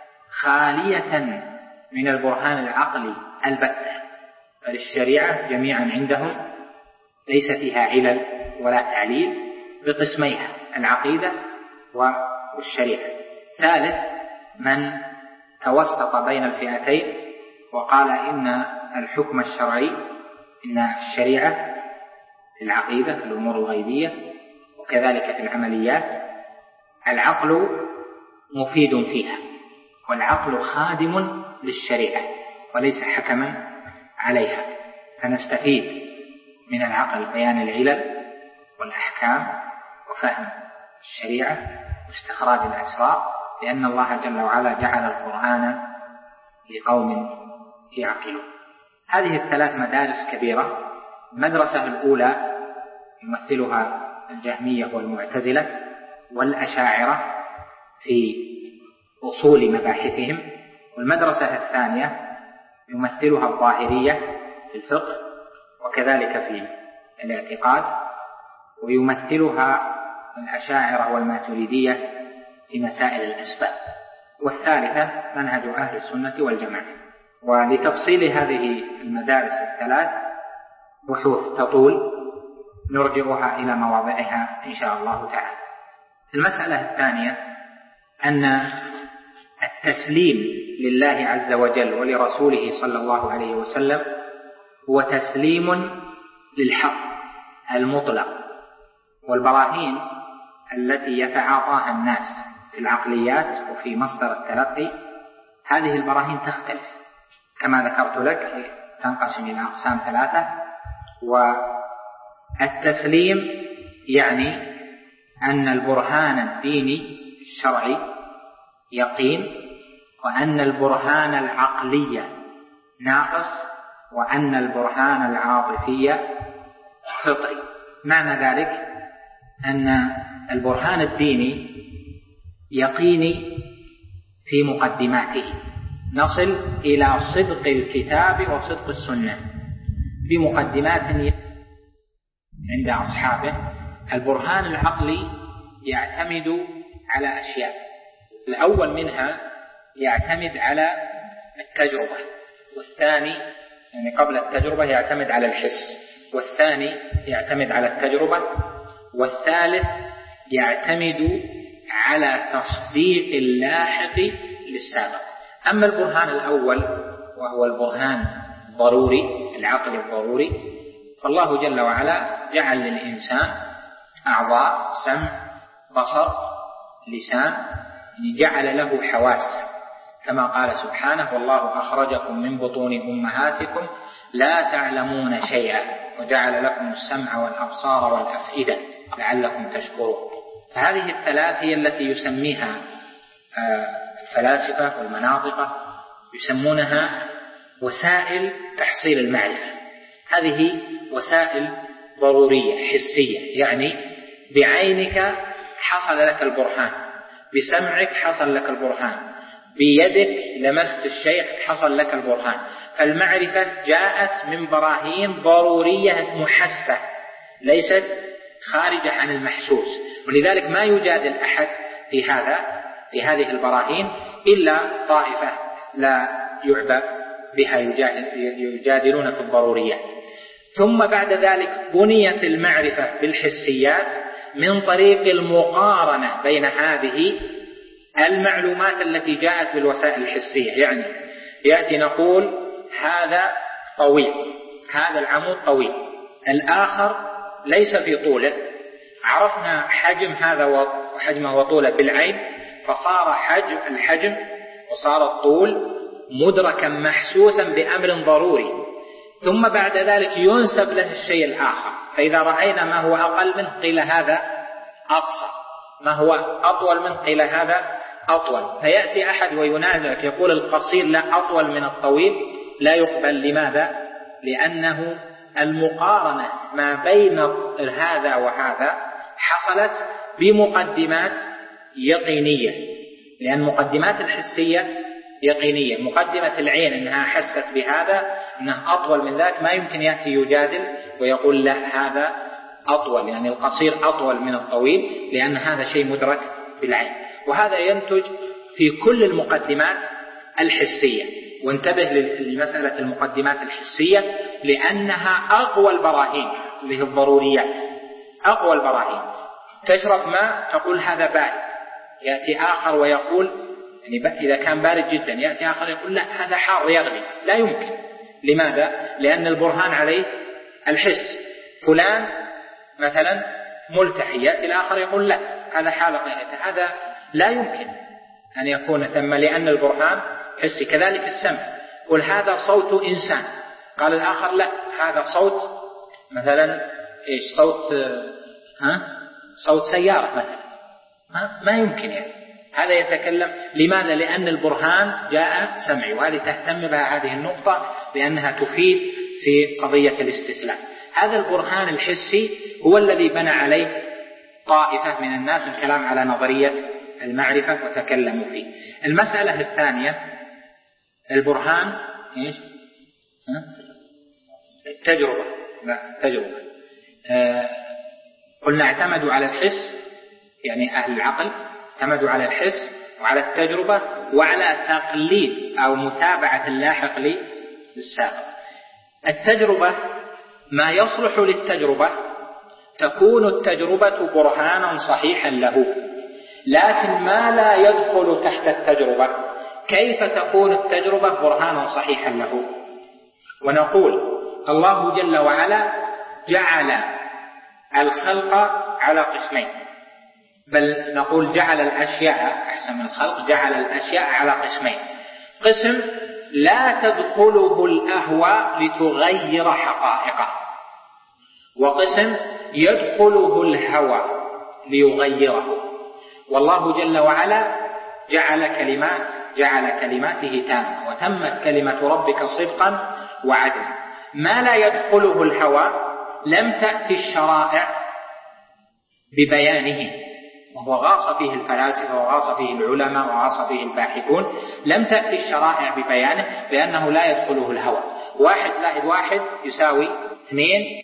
Speaker 2: خالية من البرهان العقلي البتة، بل الشريعة جميعا عندهم ليس فيها علل ولا تعليل بقسميها العقيدة والشريعة. ثالث من توسط بين الفئتين وقال إن الحكم الشرعي، إن الشريعة في العقيدة في الأمور الغيبية وكذلك في العمليات العقل مفيد فيها، والعقل خادم للشريعة وليس حكما عليها، فنستفيد من العقل بيان العلل والأحكام وفهم الشريعة واستخراج الأسرار، لأن الله جل وعلا جعل القرآن لقوم يعقلون. هذه الثلاث مدارس كبيرة. المدرسة الأولى يمثلها الجهمية والمعتزلة والأشاعرة في أصول مباحثهم، والمدرسة الثانية يمثلها الظاهرية في الفقه وكذلك في الاعتقاد، ويمثلها الأشاعرة والماتريدية في مسائل الأسباب، والثالثة منهج أهل السنة والجماعة. ولتفصيل هذه المدارس الثلاث بحوث تطول نرجعها إلى مواضعها إن شاء الله تعالى. المسألة الثانية أن التسليم لله عز وجل ولرسوله صلى الله عليه وسلم هو تسليم للحق المطلق، والبراهين التي يتعاطاها الناس في العقليات وفي مصدر التلقي هذه البراهين تختلف كما ذكرت لك، تنقسم إلى أقسام ثلاثة. والتسليم يعني أن البرهان الديني الشرعي يقين، وأن البرهان العقلي ناقص وأن البرهان العاطفي فطري. معنى ذلك أن البرهان الديني يقيني في مقدماته، نصل إلى صدق الكتاب وصدق السنة بمقدمات عند أصحابه. البرهان العقلي يعتمد على أشياء، الأول منها يعتمد على التجربة، والثاني يعني قبل التجربة يعتمد على الحس، والثاني يعتمد على التجربة، والثالث يعتمد على تصديق اللاحق للسابق. أما البرهان الأول وهو البرهان الضروري العقل الضروري، فالله جل وعلا جعل للإنسان أعضاء سمع بصر لسان، يعني جعل له حواس كما قال سبحانه: والله أخرجكم من بطون أمهاتكم لا تعلمون شيئا وجعل لكم السمع والأبصار والأفئدة لعلكم تشكرون. فهذه الثلاث هي التي يسميها الفلاسفة والمناطقة يسمونها وسائل تحصيل المعرفة. هذه وسائل ضرورية حسية، يعني بعينك حصل لك البرهان، بسمعك حصل لك البرهان، بيدك لمست الشيء حصل لك البرهان. فالمعرفة جاءت من براهين ضرورية محسة ليست خارجة عن المحسوس، ولذلك ما يجادل أحد في هذا في هذه البراهين إلا طائفة لا يعبأ بها يجادلون في الضروريات. ثم بعد ذلك بنيت المعرفة بالحسيات من طريق المقارنة بين هذه المعلومات التي جاءت بالوسائل الحسية. يعني يأتي نقول هذا طويل، هذا العمود طويل، الآخر ليس في طوله، عرفنا حجم هذا وحجمه وطوله بالعين، فصار حجم الحجم وصار الطول مدركا محسوسا بأمر ضروري. ثم بعد ذلك ينسب له الشيء الآخر، فإذا رأينا ما هو أقل منه قيل هذا أقصر، ما هو أطول منه قيل هذا أطول. فيأتي أحد وينازعك يقول القصير لا أطول من الطويل، لا يقبل. لماذا؟ لأنه المقارنة ما بين هذا وهذا حصلت بمقدمات يقينية، لأن مقدمات الحسية يقينية. مقدمة العين أنها حست بهذا أنه أطول من ذلك، ما يمكن يأتي يجادل ويقول لا هذا أطول، يعني القصير أطول من الطويل، لأن هذا شيء مدرك بالعين. وهذا ينتج في كل المقدمات الحسية. وانتبه لمسألة المقدمات الحسية لأنها أقوى البراهين اللي هي الضروريات، أقوى البراهين. تشرب ماء تقول هذا بارد، يأتي آخر ويقول يعني إذا كان بارد جدا، يأتي آخر يقول لا هذا حار يغلي. لا يمكن. لماذا؟ لأن البرهان عليه الحس. فلان مثلا ملتحي، يأتي الآخر يقول لا هذا حالق، هذا لا يمكن أن يكون ثم، لأن البرهان حسي. كذلك السمع، قل هذا صوت إنسان، قال الآخر لا هذا صوت مثلا إيش صوت ها صوت سيارة مثلا، ها ما يمكن يعني هذا يتكلم. لماذا؟ لأن البرهان جاء سمعي. وهذه تهتم بها هذه النقطة لأنها تفيد في قضية الاستسلام. هذا البرهان الحسي هو الذي بنى عليه طائفة من الناس الكلام على نظرية المعرفة وتكلموا فيه. المسألة الثانية البرهان إيش؟ ها؟ التجربة. لا التجربة آه قلنا اعتمدوا على الحس، يعني أهل العقل اعتمدوا على الحس وعلى التجربة وعلى تقليد أو متابعة اللاحق للسابق. التجربة ما يصلح للتجربة تكون التجربة برهانا صحيحا له، لكن ما لا يدخل تحت التجربة كيف تكون التجربة برهانا صحيحا له؟ ونقول الله جل وعلا جعل الخلق على قسمين، بل نقول جعل الأشياء أحسن من الخلق، جعل الأشياء على قسمين: قسم لا تدخله الأهواء لتغير حقائقه، وقسم يدخله الهوى ليغيره. والله جل وعلا جعل كلمات جعل كلماته تامة، وتمت كلمة ربك صدقا وعدلا. ما لا يدخله الهوى لم تأتي الشرائع ببيانه، وهو غاص فيه الفلاسفة وغاص فيه العلماء وغاص فيه الباحثون، لم تأتي الشرائع ببيانه، لأنه لا يدخله الهوى. واحد زائد واحد يساوي اثنين،